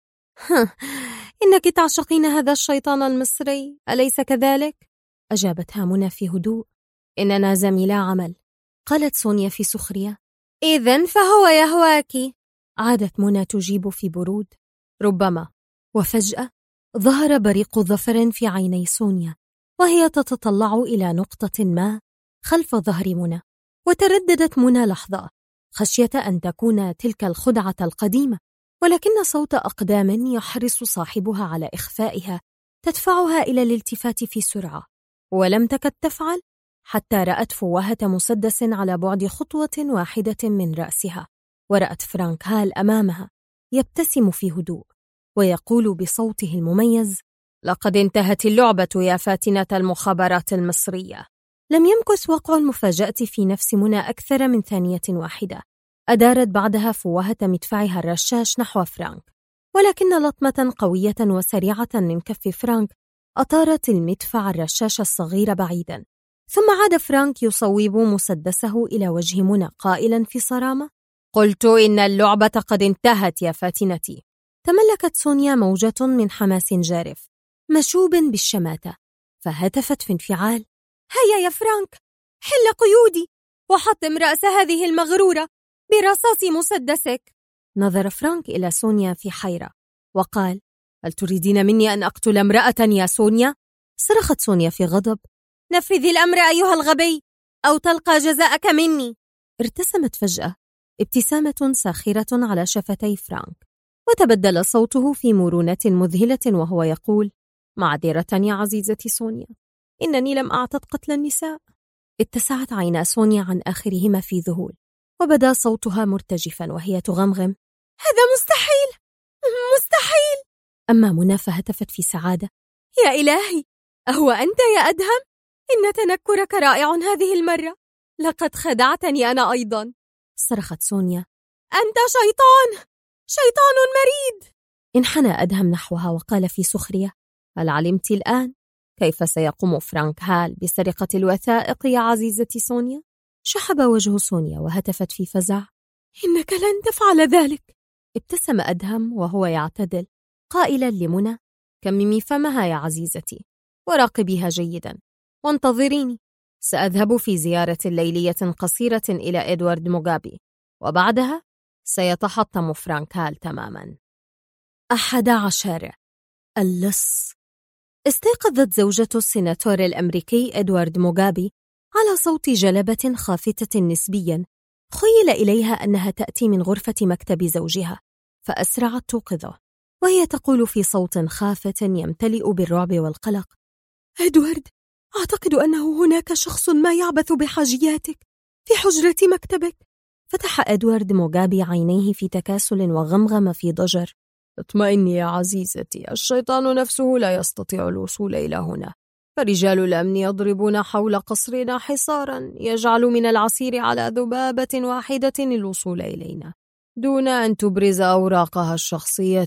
إنك تعشقين هذا الشيطان المصري، أليس كذلك؟ أجابتها منى في هدوء: إننا زميلا عمل. قالت سونيا في سخرية: إذن فهو يهواك. عادت منى تجيب في برود: ربما. وفجأة ظهر بريق ظفر في عيني سونيا وهي تتطلع إلى نقطة ما خلف ظهر منى، وترددت منى لحظة خشية أن تكون تلك الخدعة القديمة، ولكن صوت أقدام يحرص صاحبها على إخفائها تدفعها إلى الالتفات في سرعة، ولم تكد تفعل حتى رأت فوهة مسدس على بعد خطوة واحدة من رأسها، ورأت فرانك هال أمامها يبتسم في هدوء ويقول بصوته المميز: لقد انتهت اللعبة يا فاتنة المخابرات المصرية. لم يمكث وقع المفاجأة في نفس منى أكثر من ثانية واحدة. أدارت بعدها فوهة مدفعها الرشاش نحو فرانك، ولكن لطمة قوية وسريعة من كف فرانك أطارت المدفع الرشاش الصغير بعيدا، ثم عاد فرانك يصوب مسدسه إلى وجه منى قائلا في صرامة: قلت إن اللعبة قد انتهت يا فاتنتي. تملكت سونيا موجة من حماس جارف مشوب بالشماتة، فهتفت في انفعال: هيا يا فرانك، حل قيودي وحطم رأس هذه المغرورة برصاص مسدسك. نظر فرانك إلى سونيا في حيرة وقال: هل تريدين مني أن أقتل امرأة يا سونيا؟ صرخت سونيا في غضب: نفذ الأمر أيها الغبي أو تلقى جزاءك مني. ارتسمت فجأة ابتسامة ساخرة على شفتي فرانك، وتبدل صوته في مرونة مذهلة وهو يقول: معذرة يا عزيزتي سونيا، إنني لم أعتد قتل النساء. اتسعت عينا سونيا عن آخرهما في ذهول، وبدا صوتها مرتجفا وهي تغمغم: هذا مستحيل، مستحيل. أما منى فهتفت في سعادة: يا إلهي، أهو أنت يا أدهم؟ إن تنكرك رائع هذه المرة، لقد خدعتني أنا أيضا. صرخت سونيا: أنت شيطان، شيطان مريد. انحنى أدهم نحوها وقال في سخرية: هل علمت الآن كيف سيقوم فرانك هال بسرقة الوثائق يا عزيزتي سونيا؟ شحب وجه سونيا وهتفت في فزع: إنك لن تفعل ذلك. ابتسم أدهم وهو يعتدل قائلا لمنى: كممي فمها يا عزيزتي وراقبيها جيدا وانتظريني، سأذهب في زيارة ليلية قصيرة إلى إدوارد موغابي، وبعدها سيتحطم فرانك هال تماما. 11. اللص. استيقظت زوجة السيناتور الأمريكي إدوارد موغابي على صوت جلبة خافتة نسبيا، خيل إليها أنها تأتي من غرفة مكتب زوجها، فأسرعت توقظه وهي تقول في صوت خافت يمتلئ بالرعب والقلق: إدوارد، أعتقد أنه هناك شخص ما يعبث بحاجياتك في حجرة مكتبك. فتح إدوارد موغابي عينيه في تكاسل وغمغم في ضجر: اطمئني يا عزيزتي، الشيطان نفسه لا يستطيع الوصول إلى هنا، فرجال الأمن يضربون حول قصرنا حصارا يجعل من العسير على ذبابة واحدة الوصول إلينا دون أن تبرز أوراقها الشخصية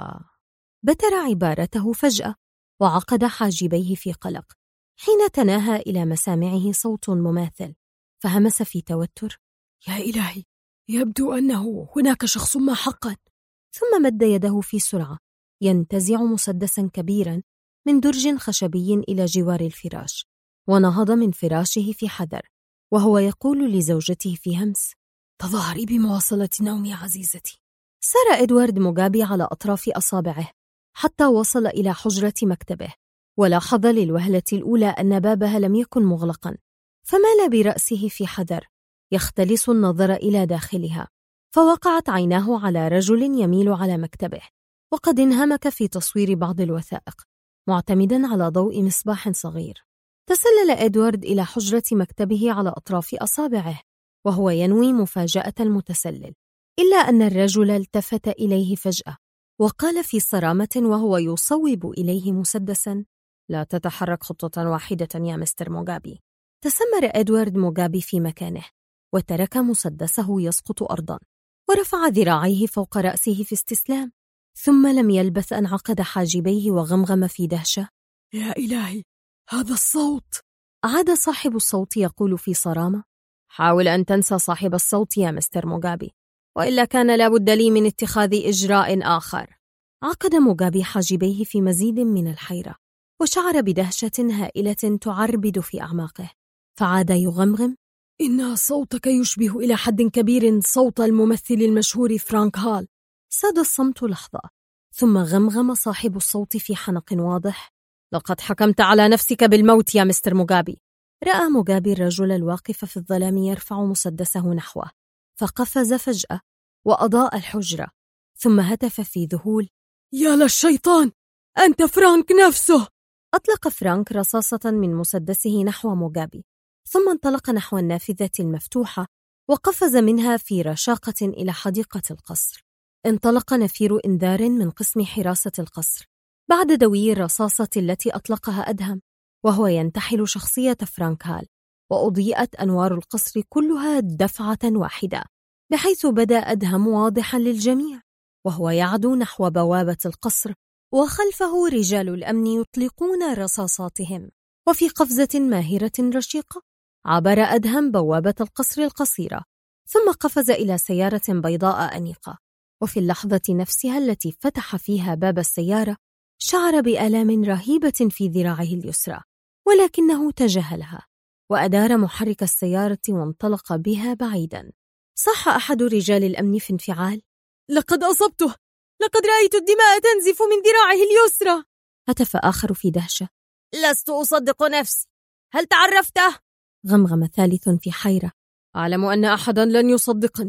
بتر عبارته فجأة وعقد حاجبيه في قلق، حين تناهى إلى مسامعه صوت مماثل، فهمس في توتر: يا إلهي، يبدو أنه هناك شخص ما حقا. ثم مد يده في سرعة ينتزع مسدسا كبيرا من درج خشبي إلى جوار الفراش، ونهض من فراشه في حذر وهو يقول لزوجته في همس: تظاهري بمواصلة نومي يا عزيزتي. سار إدوارد موغابي على أطراف أصابعه حتى وصل إلى حجرة مكتبه، ولاحظ للوهلة الأولى أن بابها لم يكن مغلقا، فمال برأسه في حذر يختلس النظر إلى داخلها، فوقعت عيناه على رجل يميل على مكتبه وقد انهمك في تصوير بعض الوثائق معتمدا على ضوء مصباح صغير. تسلل إدوارد إلى حجرة مكتبه على أطراف أصابعه وهو ينوي مفاجأة المتسلل، إلا أن الرجل التفت إليه فجأة وقال في صرامة وهو يصوب إليه مسدسا: لا تتحرك خطوة واحدة يا مستر موغابي. تسمر إدوارد موغابي في مكانه وترك مسدسه يسقط أرضا، ورفع ذراعيه فوق رأسه في استسلام، ثم لم يلبث أن عقد حاجبيه وغمغم في دهشة: يا إلهي، هذا الصوت. عاد صاحب الصوت يقول في صرامة: حاول أن تنسى صاحب الصوت يا مستر موغابي، وإلا كان لابد لي من اتخاذ إجراء آخر. عقد موغابي حاجبيه في مزيد من الحيرة، وشعر بدهشة هائلة تعربد في أعماقه، فعاد يغمغم: إن صوتك يشبه إلى حد كبير صوت الممثل المشهور فرانك هال. ساد الصمت لحظة، ثم غمغم صاحب الصوت في حنق واضح: لقد حكمت على نفسك بالموت يا مستر موغابي. رأى موغابي الرجل الواقف في الظلام يرفع مسدسه نحوه، فقفز فجأة وأضاء الحجرة، ثم هتف في ذهول: يا للشيطان، أنت فرانك نفسه. أطلق فرانك رصاصة من مسدسه نحو موغابي، ثم انطلق نحو النافذة المفتوحة وقفز منها في رشاقة إلى حديقة القصر. انطلق نفير إنذار من قسم حراسة القصر بعد دوي الرصاصة التي أطلقها أدهم وهو ينتحل شخصية فرانك هال، وأضيئت أنوار القصر كلها دفعة واحدة، بحيث بدأ أدهم واضحا للجميع وهو يعدو نحو بوابة القصر، وخلفه رجال الأمن يطلقون رصاصاتهم. وفي قفزة ماهرة رشيقة عبر أدهم بوابة القصر القصيرة، ثم قفز إلى سيارة بيضاء أنيقة، وفي اللحظة نفسها التي فتح فيها باب السيارة شعر بآلام رهيبة في ذراعه اليسرى، ولكنه تجاهلها وأدار محرك السيارة وانطلق بها بعيدا. صاح أحد رجال الأمن في انفعال: لقد أصبته، لقد رأيت الدماء تنزف من ذراعه اليسرى. هتف آخر في دهشة: لست أصدق نفسي، هل تعرفته؟ غمغم ثالث في حيرة: أعلم أن أحدا لن يصدقني،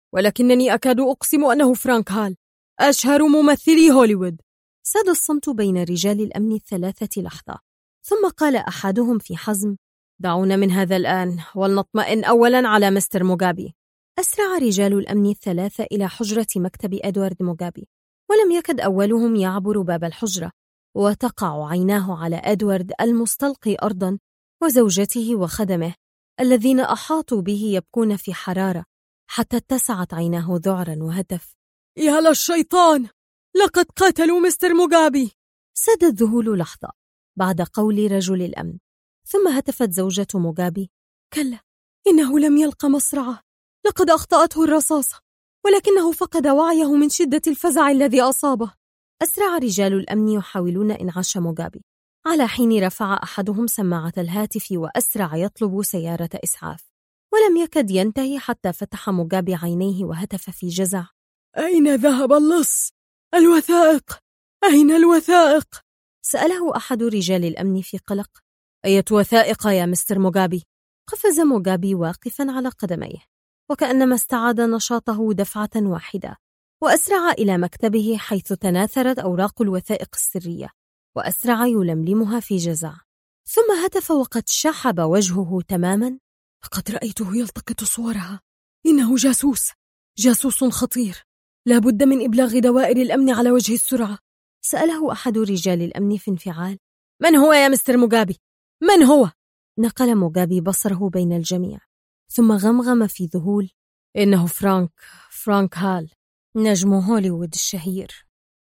ولكنني أكاد أقسم أنه فرانك هال، أشهر ممثلي هوليوود. ساد الصمت بين رجال الأمن الثلاثة لحظة، ثم قال أحدهم في حزم: دعونا من هذا الآن ولنطمئن أولاً على مستر موغابي. أسرع رجال الأمن الثلاثة إلى حجرة مكتب إدوارد موغابي، ولم يكد أولهم يعبر باب الحجرة، وتقع عيناه على إدوارد المستلقي أرضاً وزوجته وخدمه الذين أحاطوا به يبكون في حرارة، حتى اتسعت عيناه ذعراً وهتف: يا للشيطان، لقد قتلوا مستر موغابي. ساد الذهول لحظة بعد قول رجل الأمن، ثم هتفت زوجة موغابي: كلا، إنه لم يلقى مصرعه، لقد أخطأته الرصاصة، ولكنه فقد وعيه من شدة الفزع الذي أصابه. أسرع رجال الأمن يحاولون إنعاش موغابي، على حين رفع أحدهم سماعة الهاتف وأسرع يطلب سيارة إسعاف، ولم يكد ينتهي حتى فتح موغابي عينيه وهتف في جزع: أين ذهب اللص؟ الوثائق، أين الوثائق؟ سأله أحد رجال الأمن في قلق: أية وثائق يا مستر موغابي؟ قفز موغابي واقفا على قدميه، وكأنما استعاد نشاطه دفعة واحدة، وأسرع إلى مكتبه حيث تناثرت أوراق الوثائق السرية، وأسرع يلملمها في جزع، ثم هتف وقد شحب وجهه تماما: لقد رأيته يلتقط صورها، إنه جاسوس خطير، لا بد من إبلاغ دوائر الأمن على وجه السرعة. سأله أحد رجال الأمن في انفعال: من هو يا مستر موغابي؟ من هو؟ نقل موغابي بصره بين الجميع، ثم غمغم في ذهول: إنه فرانك هال، نجم هوليوود الشهير.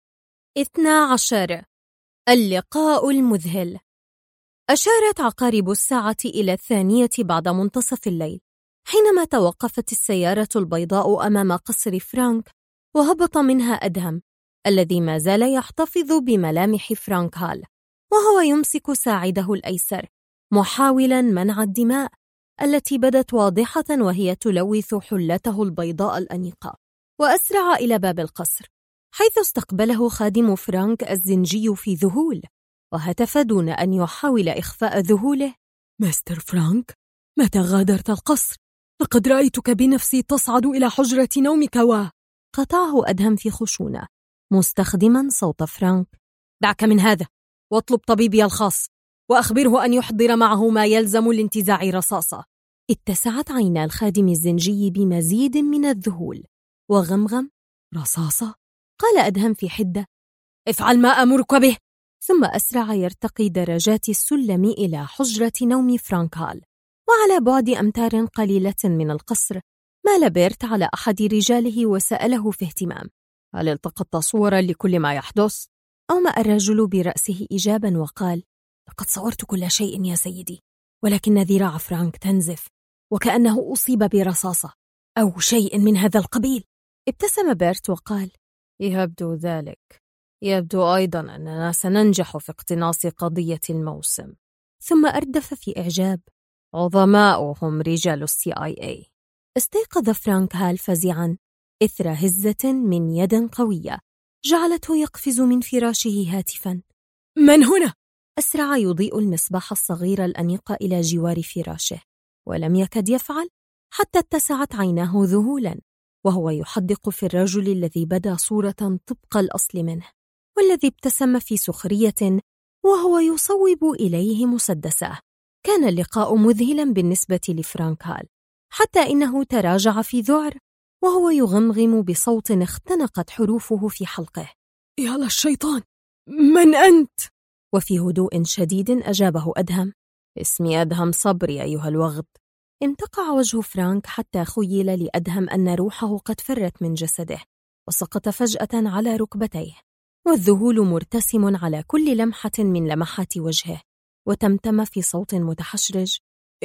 12. اللقاء المذهل. أشارت عقارب الساعة إلى 2 بعد منتصف الليل، حينما توقفت السيارة البيضاء أمام قصر فرانك، وهبط منها أدهم الذي ما زال يحتفظ بملامح فرانك هال، وهو يمسك ساعده الأيسر محاولاً منع الدماء التي بدت واضحة وهي تلوث حلته البيضاء الأنيقة، وأسرع إلى باب القصر، حيث استقبله خادم فرانك الزنجي في ذهول، وهتف دون أن يحاول إخفاء ذهوله: مستر فرانك، متى غادرت القصر؟ لقد رأيتك بنفسي تصعد إلى حجرة نومك. قطعه أدهم في خشونة، مستخدما صوت فرانك: دعك من هذا، واطلب طبيبي الخاص، وأخبره أن يحضر معه ما يلزم لانتزاع رصاصة. اتسعت عينا الخادم الزنجي بمزيد من الذهول، وغمغم: رصاصة؟ قال أدهم في حدة: افعل ما أمرك به. ثم أسرع يرتقي درجات السلم إلى حجرة نوم فرانك هال، وعلى بعد أمتار قليلة من القصر مال بيرت على أحد رجاله وسأله في اهتمام: هل التقطت صورا لكل ما يحدث؟ أومأ الرجل برأسه إجابا وقال: لقد صورت كل شيء يا سيدي، ولكن ذراع فرانك تنزف وكأنه أصيب برصاصة أو شيء من هذا القبيل. ابتسم بيرت وقال: يبدو ذلك. يبدو أيضا أننا سننجح في اقتناص قضية الموسم. ثم أردف في إعجاب: عظماؤهم رجال CIA. استيقظ فرانك هال فزعا إثر هزة من يد قوية جعلته يقفز من فراشه هاتفا: من هنا؟ أسرع يضيء المصباح الصغير الأنيق إلى جوار فراشه، ولم يكد يفعل حتى اتسعت عيناه ذهولا وهو يحدق في الرجل الذي بدا صورة طبق الأصل منه، والذي ابتسم في سخرية وهو يصوب إليه مسدسه. كان اللقاء مذهلا بالنسبة لفرانك هال، حتى إنه تراجع في ذعر وهو يغمغم بصوت اختنقت حروفه في حلقه: يا للشيطان، من أنت؟ وفي هدوء شديد أجابه أدهم: اسمي أدهم صبري أيها الوغد. انتقع وجه فرانك حتى خيل لأدهم أن روحه قد فرت من جسده، وسقط فجأة على ركبتيه، والذهول مرتسم على كل لمحة من لمحات وجهه، وتمتم في صوت متحشرج: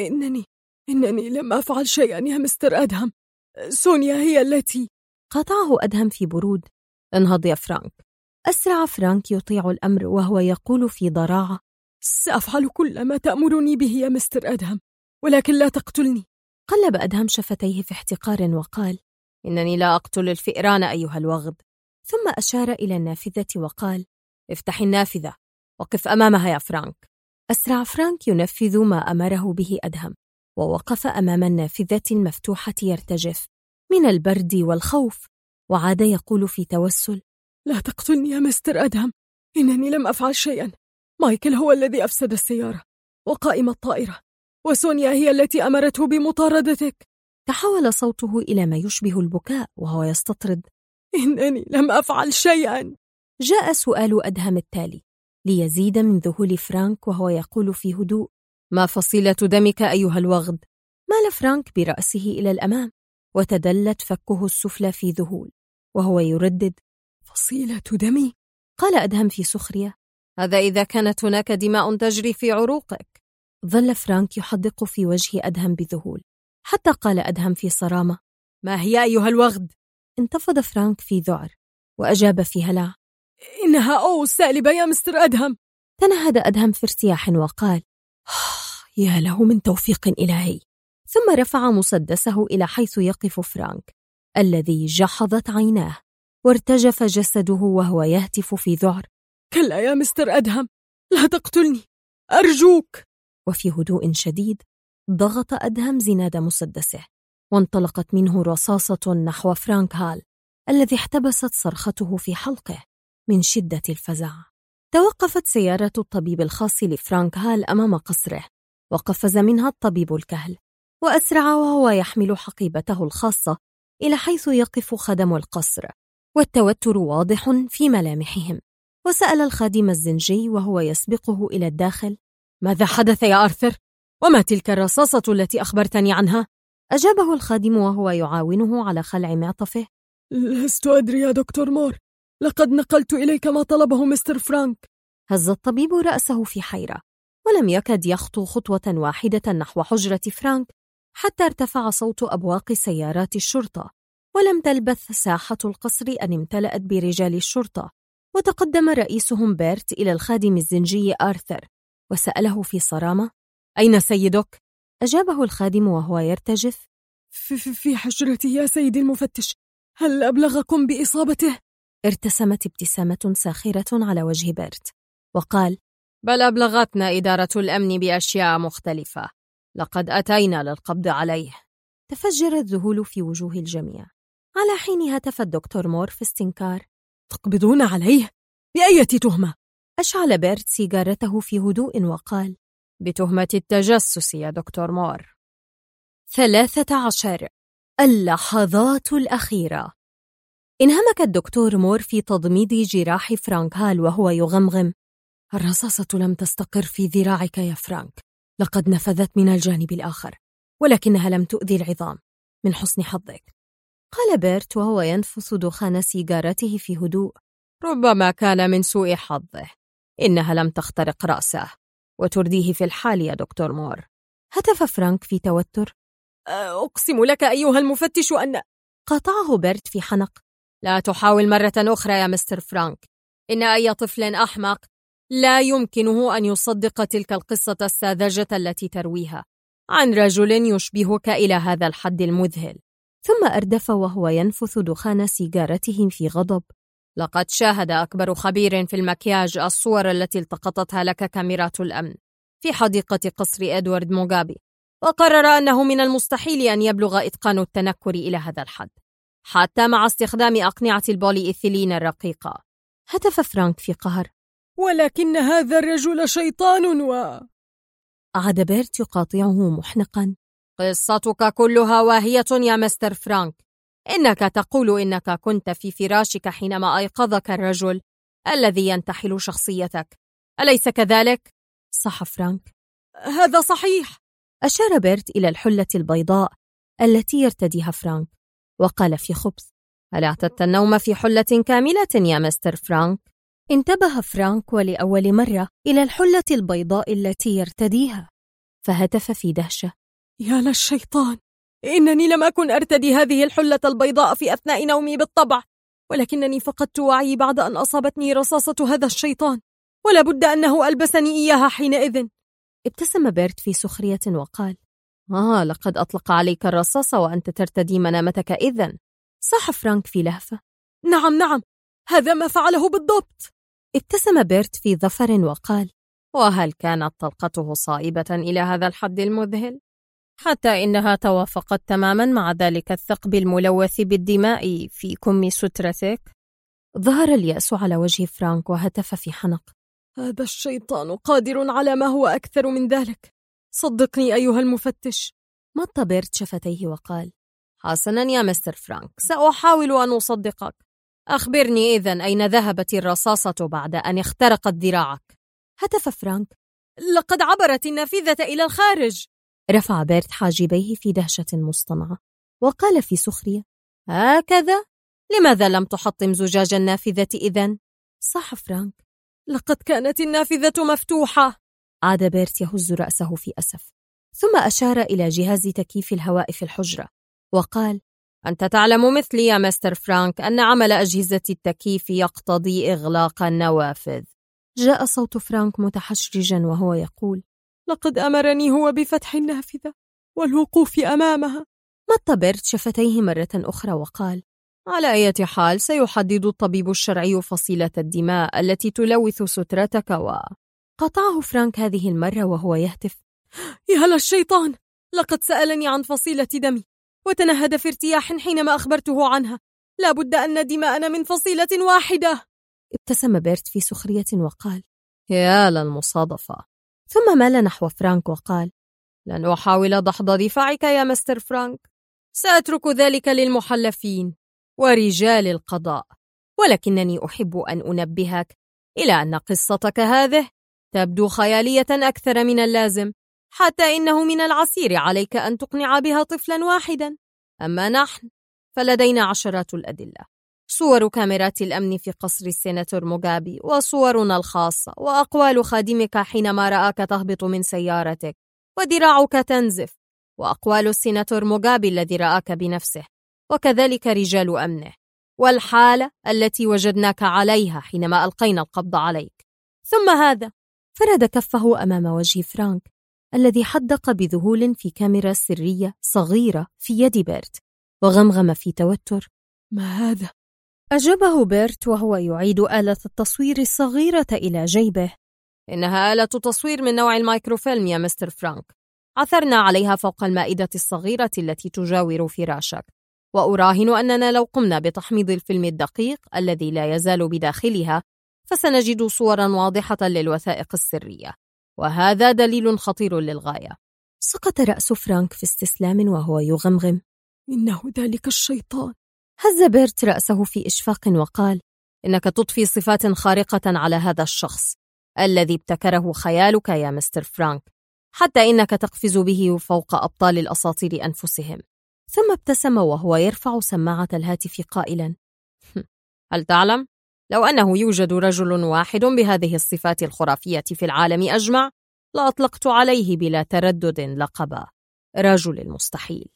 إنني لم أفعل شيئا يا مستر أدهم، سونيا هي التي. قاطعه أدهم في برود: انهض يا فرانك. أسرع فرانك يطيع الأمر وهو يقول في ضراعة: سأفعل كل ما تأمرني به يا مستر أدهم، ولكن لا تقتلني. قلب أدهم شفتيه في احتقار وقال: إنني لا أقتل الفئران أيها الوغد. ثم أشار إلى النافذة وقال: افتح النافذة، وقف أمامها يا فرانك. أسرع فرانك ينفذ ما أمره به أدهم، ووقف أمام النافذة المفتوحة يرتجف: من البرد والخوف، وعاد يقول في توسل: لا تقتلني يا مستر أدهم، إنني لم أفعل شيئا. مايكل هو الذي أفسد السيارة وقائم الطائرة، وسونيا هي التي أمرته بمطاردتك. تحول صوته إلى ما يشبه البكاء وهو يستطرد: إنني لم أفعل شيئا. جاء سؤال أدهم التالي ليزيد من ذهول فرانك، وهو يقول في هدوء: ما فصيلة دمك أيها الوغد؟ مال فرانك برأسه إلى الأمام وتدلت فكه السفلى في ذهول وهو يردد: فصيلة دمي؟ قال أدهم في سخرية: هذا إذا كانت هناك دماء تجري في عروقك. ظل فرانك يحدق في وجه أدهم بذهول، حتى قال أدهم في صرامة: ما هي أيها الوغد؟ انتفض فرانك في ذعر وأجاب في هلع: إنها سالبة يا مستر أدهم. تنهد أدهم في ارتياح وقال: يا له من توفيق إلهي. ثم رفع مسدسه إلى حيث يقف فرانك الذي جحظت عيناه وارتجف جسده وهو يهتف في ذعر: كلا يا مستر أدهم، لا تقتلني أرجوك. وفي هدوء شديد ضغط أدهم زناد مسدسه، وانطلقت منه رصاصة نحو فرانك هال الذي احتبست صرخته في حلقه من شدة الفزع. توقفت سيارة الطبيب الخاص لفرانك هال أمام قصره، وقفز منها الطبيب الكهل وأسرع وهو يحمل حقيبته الخاصة إلى حيث يقف خدم القصر، والتوتر واضح في ملامحهم. وسأل الخادم الزنجي وهو يسبقه إلى الداخل: ماذا حدث يا آرثر؟ وما تلك الرصاصة التي أخبرتني عنها؟ أجابه الخادم وهو يعاونه على خلع معطفه: لست أدري يا دكتور مور، لقد نقلت إليك ما طلبه مستر فرانك. هز الطبيب رأسه في حيرة، ولم يكد يخطو خطوة واحدة نحو حجرة فرانك حتى ارتفع صوت أبواق سيارات الشرطة، ولم تلبث ساحة القصر أن امتلأت برجال الشرطة. وتقدم رئيسهم بيرت إلى الخادم الزنجي آرثر وسأله في صرامة: أين سيدك؟ أجابه الخادم وهو يرتجف: في حجرتي يا سيدي المفتش، هل أبلغكم بإصابته؟ ارتسمت ابتسامة ساخرة على وجه بيرت وقال: بل أبلغتنا إدارة الأمن بأشياء مختلفة، لقد أتينا للقبض عليه. تفجر الذهول في وجوه الجميع. على حين هتف الدكتور مور في استنكار: تقبضون عليه؟ بأية تهمة؟ أشعل بيرت سيجارته في هدوء وقال: بتهمة التجسس يا دكتور مور. 13. اللحظات الأخيرة. انهمك الدكتور مور في تضميد جراح فرانك هال وهو يغمغم: الرصاصة لم تستقر في ذراعك يا فرانك، لقد نفذت من الجانب الآخر، ولكنها لم تؤذي العظام، من حسن حظك. قال بيرت وهو ينفث دخان سيجارته في هدوء: ربما كان من سوء حظه، إنها لم تخترق رأسه، وترديه في الحال يا دكتور مور. هتف فرانك في توتر: أقسم لك أيها المفتش أن... قاطعه بيرت في حنق: لا تحاول مرة أخرى يا مستر فرانك، إن أي طفل أحمق لا يمكنه أن يصدق تلك القصة الساذجة التي ترويها عن رجل يشبهك إلى هذا الحد المذهل. ثم أردف وهو ينفث دخان سيجارته في غضب: لقد شاهد أكبر خبير في المكياج الصور التي التقطتها لك كاميرات الأمن في حديقة قصر إدوارد موغابي، وقرر أنه من المستحيل أن يبلغ إتقان التنكر إلى هذا الحد، حتى مع استخدام أقنعة البوليإثيلين الرقيقة. هتف فرانك في قهر: ولكن هذا الرجل شيطان عاد بيرت يقاطعه محنقا: قصتك كلها واهية يا مستر فرانك. إنك تقول إنك كنت في فراشك حينما أيقظك الرجل الذي ينتحل شخصيتك، أليس كذلك؟ صح فرانك. هذا صحيح. أشار بيرت إلى الحلة البيضاء التي يرتديها فرانك وقال في خبث: هل اعتدت النوم في حلة كاملة يا مستر فرانك؟ انتبه فرانك ولأول مرة إلى الحلة البيضاء التي يرتديها، فهتف في دهشة: يا للشيطان، إنني لم أكن أرتدي هذه الحلة البيضاء في أثناء نومي بالطبع، ولكنني فقدت وعي بعد أن أصابتني رصاصة هذا الشيطان، ولا بد أنه ألبسني إياها حينئذ. ابتسم بيرت في سخرية وقال: لقد أطلق عليك الرصاصة وأنت ترتدي منامتك إذن. صح فرانك في لهفة: نعم، هذا ما فعله بالضبط. ابتسم بيرت في ظفر وقال: وهل كانت طلقته صائبة إلى هذا الحد المذهل؟ حتى إنها توافقت تماما مع ذلك الثقب الملوث بالدماء في كم سترتك. ظهر اليأس على وجه فرانك وهتف في حنق: هذا الشيطان قادر على ما هو أكثر من ذلك، صدقني أيها المفتش. مط بيرت شفتيه وقال: حسنا يا مستر فرانك، سأحاول أن أصدقك. أخبرني إذن أين ذهبت الرصاصة بعد أن اخترقت ذراعك؟ هتف فرانك: لقد عبرت النافذة إلى الخارج. رفع بيرت حاجبيه في دهشة مصطنعة وقال في سخرية: هكذا؟ لماذا لم تحطم زجاج النافذة إذن؟ صح فرانك، لقد كانت النافذة مفتوحة. عاد بيرت يهز رأسه في أسف، ثم أشار إلى جهاز تكييف الهواء في الحجرة وقال: أنت تعلم مثلي يا مستر فرانك أن عمل أجهزة التكييف يقتضي إغلاق النوافذ. جاء صوت فرانك متحشرجا وهو يقول: لقد أمرني هو بفتح النافذة والوقوف أمامها. مط بيرت شفتيه مرة أخرى وقال: على أي حال سيحدد الطبيب الشرعي فصيلة الدماء التي تلوث سترتك. قطعه فرانك هذه المرة وهو يهتف: يا للشيطان، لقد سألني عن فصيلة دمي وتنهد في ارتياح حينما أخبرته عنها. لا بد أن دماءنا من فصيلة واحدة. ابتسم بيرت في سخرية وقال: يا للمصادفة. ثم مال نحو فرانك وقال: لن أحاول دحض دفاعك يا مستر فرانك، سأترك ذلك للمحلفين ورجال القضاء، ولكنني أحب أن أنبهك إلى أن قصتك هذه تبدو خيالية أكثر من اللازم، حتى إنه من العسير عليك أن تقنع بها طفلا واحدا. أما نحن فلدينا عشرات الأدلة: صور كاميرات الأمن في قصر السيناتور موغابي، وصورنا الخاصة، وأقوال خادمك حينما رآك تهبط من سيارتك وذراعك تنزف، وأقوال السيناتور موغابي الذي رآك بنفسه، وكذلك رجال أمنه، والحالة التي وجدناك عليها حينما ألقينا القبض عليك. ثم هذا. فرد كفه أمام وجه فرانك الذي حدق بذهول في كاميرا سرية صغيرة في يد بيرت، وغمغم في توتر: ما هذا؟ أجابه بيرت وهو يعيد آلة التصوير الصغيرة إلى جيبه: إنها آلة تصوير من نوع الميكروفيلم يا مستر فرانك، عثرنا عليها فوق المائدة الصغيرة التي تجاور فراشك، وأراهن أننا لو قمنا بتحميض الفيلم الدقيق الذي لا يزال بداخلها فسنجد صورا واضحة للوثائق السرية، وهذا دليل خطير للغاية. سقط رأس فرانك في استسلام وهو يغمغم: إنه ذلك الشيطان. هز بيرت رأسه في إشفاق وقال: إنك تضفي صفات خارقة على هذا الشخص الذي ابتكره خيالك يا مستر فرانك، حتى إنك تقفز به فوق أبطال الأساطير أنفسهم. ثم ابتسم وهو يرفع سماعة الهاتف قائلا: هل تعلم؟ لو أنه يوجد رجل واحد بهذه الصفات الخرافية في العالم أجمع لأطلقت عليه بلا تردد لقب رجل المستحيل.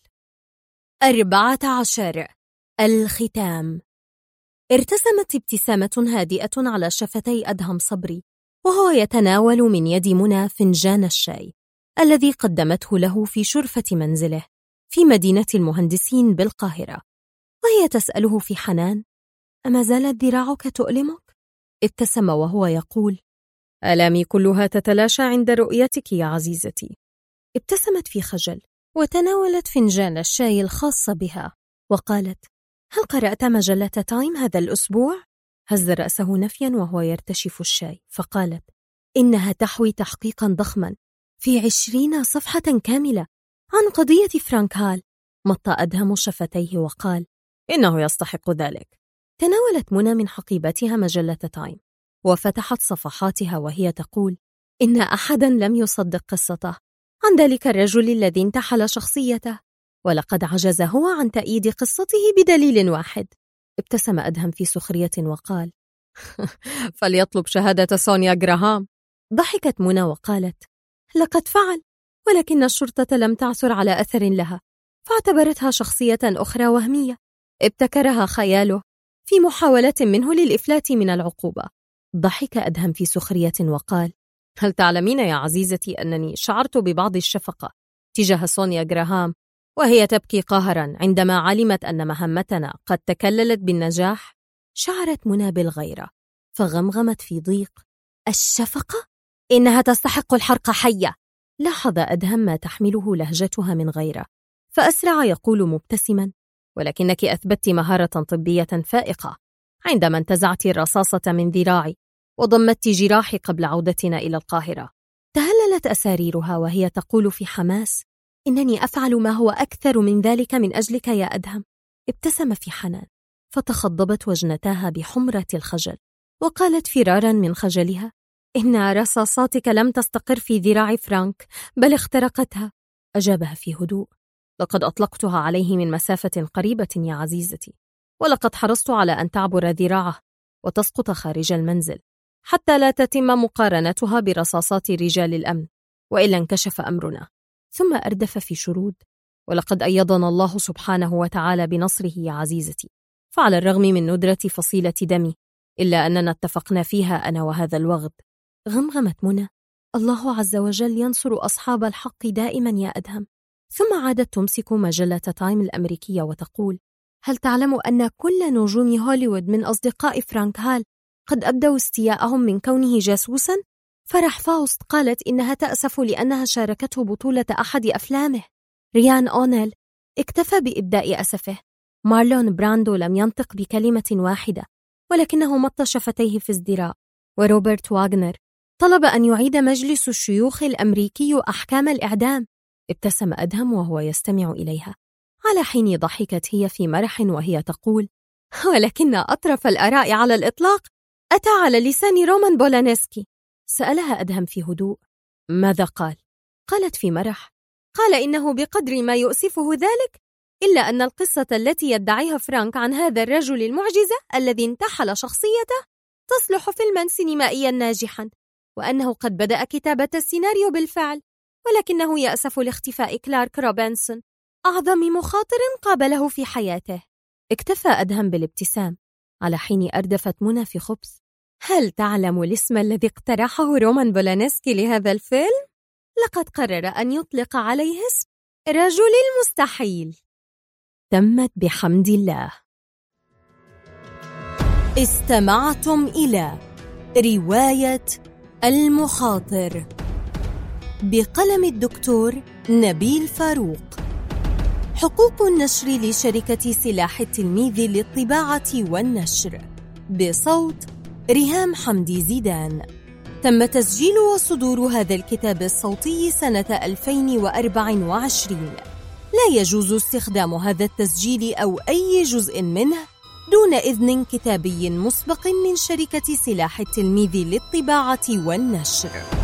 14. الختام. ارتسمت ابتسامة هادئة على شفتي أدهم صبري وهو يتناول من يد منى فنجان الشاي الذي قدمته له في شرفة منزله في مدينة المهندسين بالقاهرة، وهي تسأله في حنان: أما زالت ذراعك تؤلمك؟ ابتسم وهو يقول: آلامي كلها تتلاشى عند رؤيتك يا عزيزتي. ابتسمت في خجل وتناولت فنجان الشاي الخاص بها وقالت: هل قرأت مجلة تايم هذا الأسبوع؟ هز رأسه نفيا وهو يرتشف الشاي، فقالت: إنها تحوي تحقيقا ضخما في 20 صفحة كاملة عن قضية فرانك هال. مط أدهم شفتيه وقال: إنه يستحق ذلك. تناولت منى من حقيبتها مجلة تايم وفتحت صفحاتها وهي تقول: إن أحدا لم يصدق قصته عن ذلك الرجل الذي انتحل شخصيته، ولقد عجز هو عن تأييد قصته بدليل واحد. ابتسم أدهم في سخرية وقال: فليطلب شهادة سونيا غراهام. ضحكت منى وقالت: لقد فعل، ولكن الشرطة لم تعثر على أثر لها، فاعتبرتها شخصية أخرى وهمية ابتكرها خياله في محاولة منه للإفلات من العقوبة. ضحك أدهم في سخرية وقال: هل تعلمين يا عزيزتي أنني شعرت ببعض الشفقة تجاه سونيا غراهام وهي تبكي قهرا عندما علمت أن مهمتنا قد تكللت بالنجاح؟ شعرت منى بالغيرة فغمغمت في ضيق: الشفقة؟ إنها تستحق الحرق حية، لاحظ أدهم ما تحمله لهجتها من غيره، فأسرع يقول مبتسما: ولكنك أثبتت مهارة طبية فائقة عندما انتزعت الرصاصة من ذراعي وضمدت جراحي قبل عودتنا إلى القاهرة. تهللت أساريرها وهي تقول في حماس: إنني أفعل ما هو أكثر من ذلك من أجلك يا أدهم. ابتسم في حنان، فتخضبت وجنتاها بحمرة الخجل، وقالت فرارا من خجلها: إن رصاصاتك لم تستقر في ذراع فرانك، بل اخترقتها. أجابها في هدوء: لقد أطلقتها عليه من مسافة قريبة يا عزيزتي، ولقد حرصت على أن تعبر ذراعه وتسقط خارج المنزل حتى لا تتم مقارنتها برصاصات رجال الأمن، وإلا انكشف أمرنا. ثم أردف في شرود: ولقد أيضنا الله سبحانه وتعالى بنصره يا عزيزتي، فعلى الرغم من ندرة فصيلة دمي إلا أننا اتفقنا فيها أنا وهذا الوغد. غمغمت منى: الله عز وجل ينصر أصحاب الحق دائما يا أدهم. ثم عادت تمسك مجلة تايم الأمريكية وتقول: هل تعلم أن كل نجوم هوليوود من أصدقاء فرانك هال قد أبدوا استياءهم من كونه جاسوسا؟ فرح فاوست قالت إنها تأسف لأنها شاركته بطولة أحد أفلامه. ريان أونيل اكتفى بإبداء أسفه. مارلون براندو لم ينطق بكلمة واحدة، ولكنه مط شفتيه في ازدراء. وروبرت واغنر طلب أن يعيد مجلس الشيوخ الأمريكي أحكام الإعدام. ابتسم أدهم وهو يستمع إليها، على حين ضحكت هي في مرح وهي تقول: ولكن أطرف الآراء على الإطلاق أتى على لسان رومان بولانسكي. سألها أدهم في هدوء: ماذا قال؟ قالت في مرح: قال إنه بقدر ما يؤسفه ذلك، إلا أن القصة التي يدعيها فرانك عن هذا الرجل المعجزة الذي انتحل شخصيته تصلح فيلما سينمائيا ناجحا، وأنه قد بدأ كتابة السيناريو بالفعل، ولكنه يأسف لاختفاء كلارك روبنسون، أعظم مخاطر قابله في حياته. اكتفى أدهم بالابتسام، على حين أردفت منى في خبث: هل تعلم الاسم الذي اقترحه رومان بولانسكي لهذا الفيلم؟ لقد قرر أن يطلق عليه اسم رجل المستحيل. تمت بحمد الله. استمعتم إلى رواية المخاطر بقلم الدكتور نبيل فاروق. حقوق النشر لشركة سلاح التلميذ للطباعة والنشر، بصوت ريهام حمدي زيدان. تم تسجيل وصدور هذا الكتاب الصوتي سنة 2024. لا يجوز استخدام هذا التسجيل أو أي جزء منه دون إذن كتابي مسبق من شركة سلاح التلميذ للطباعة والنشر.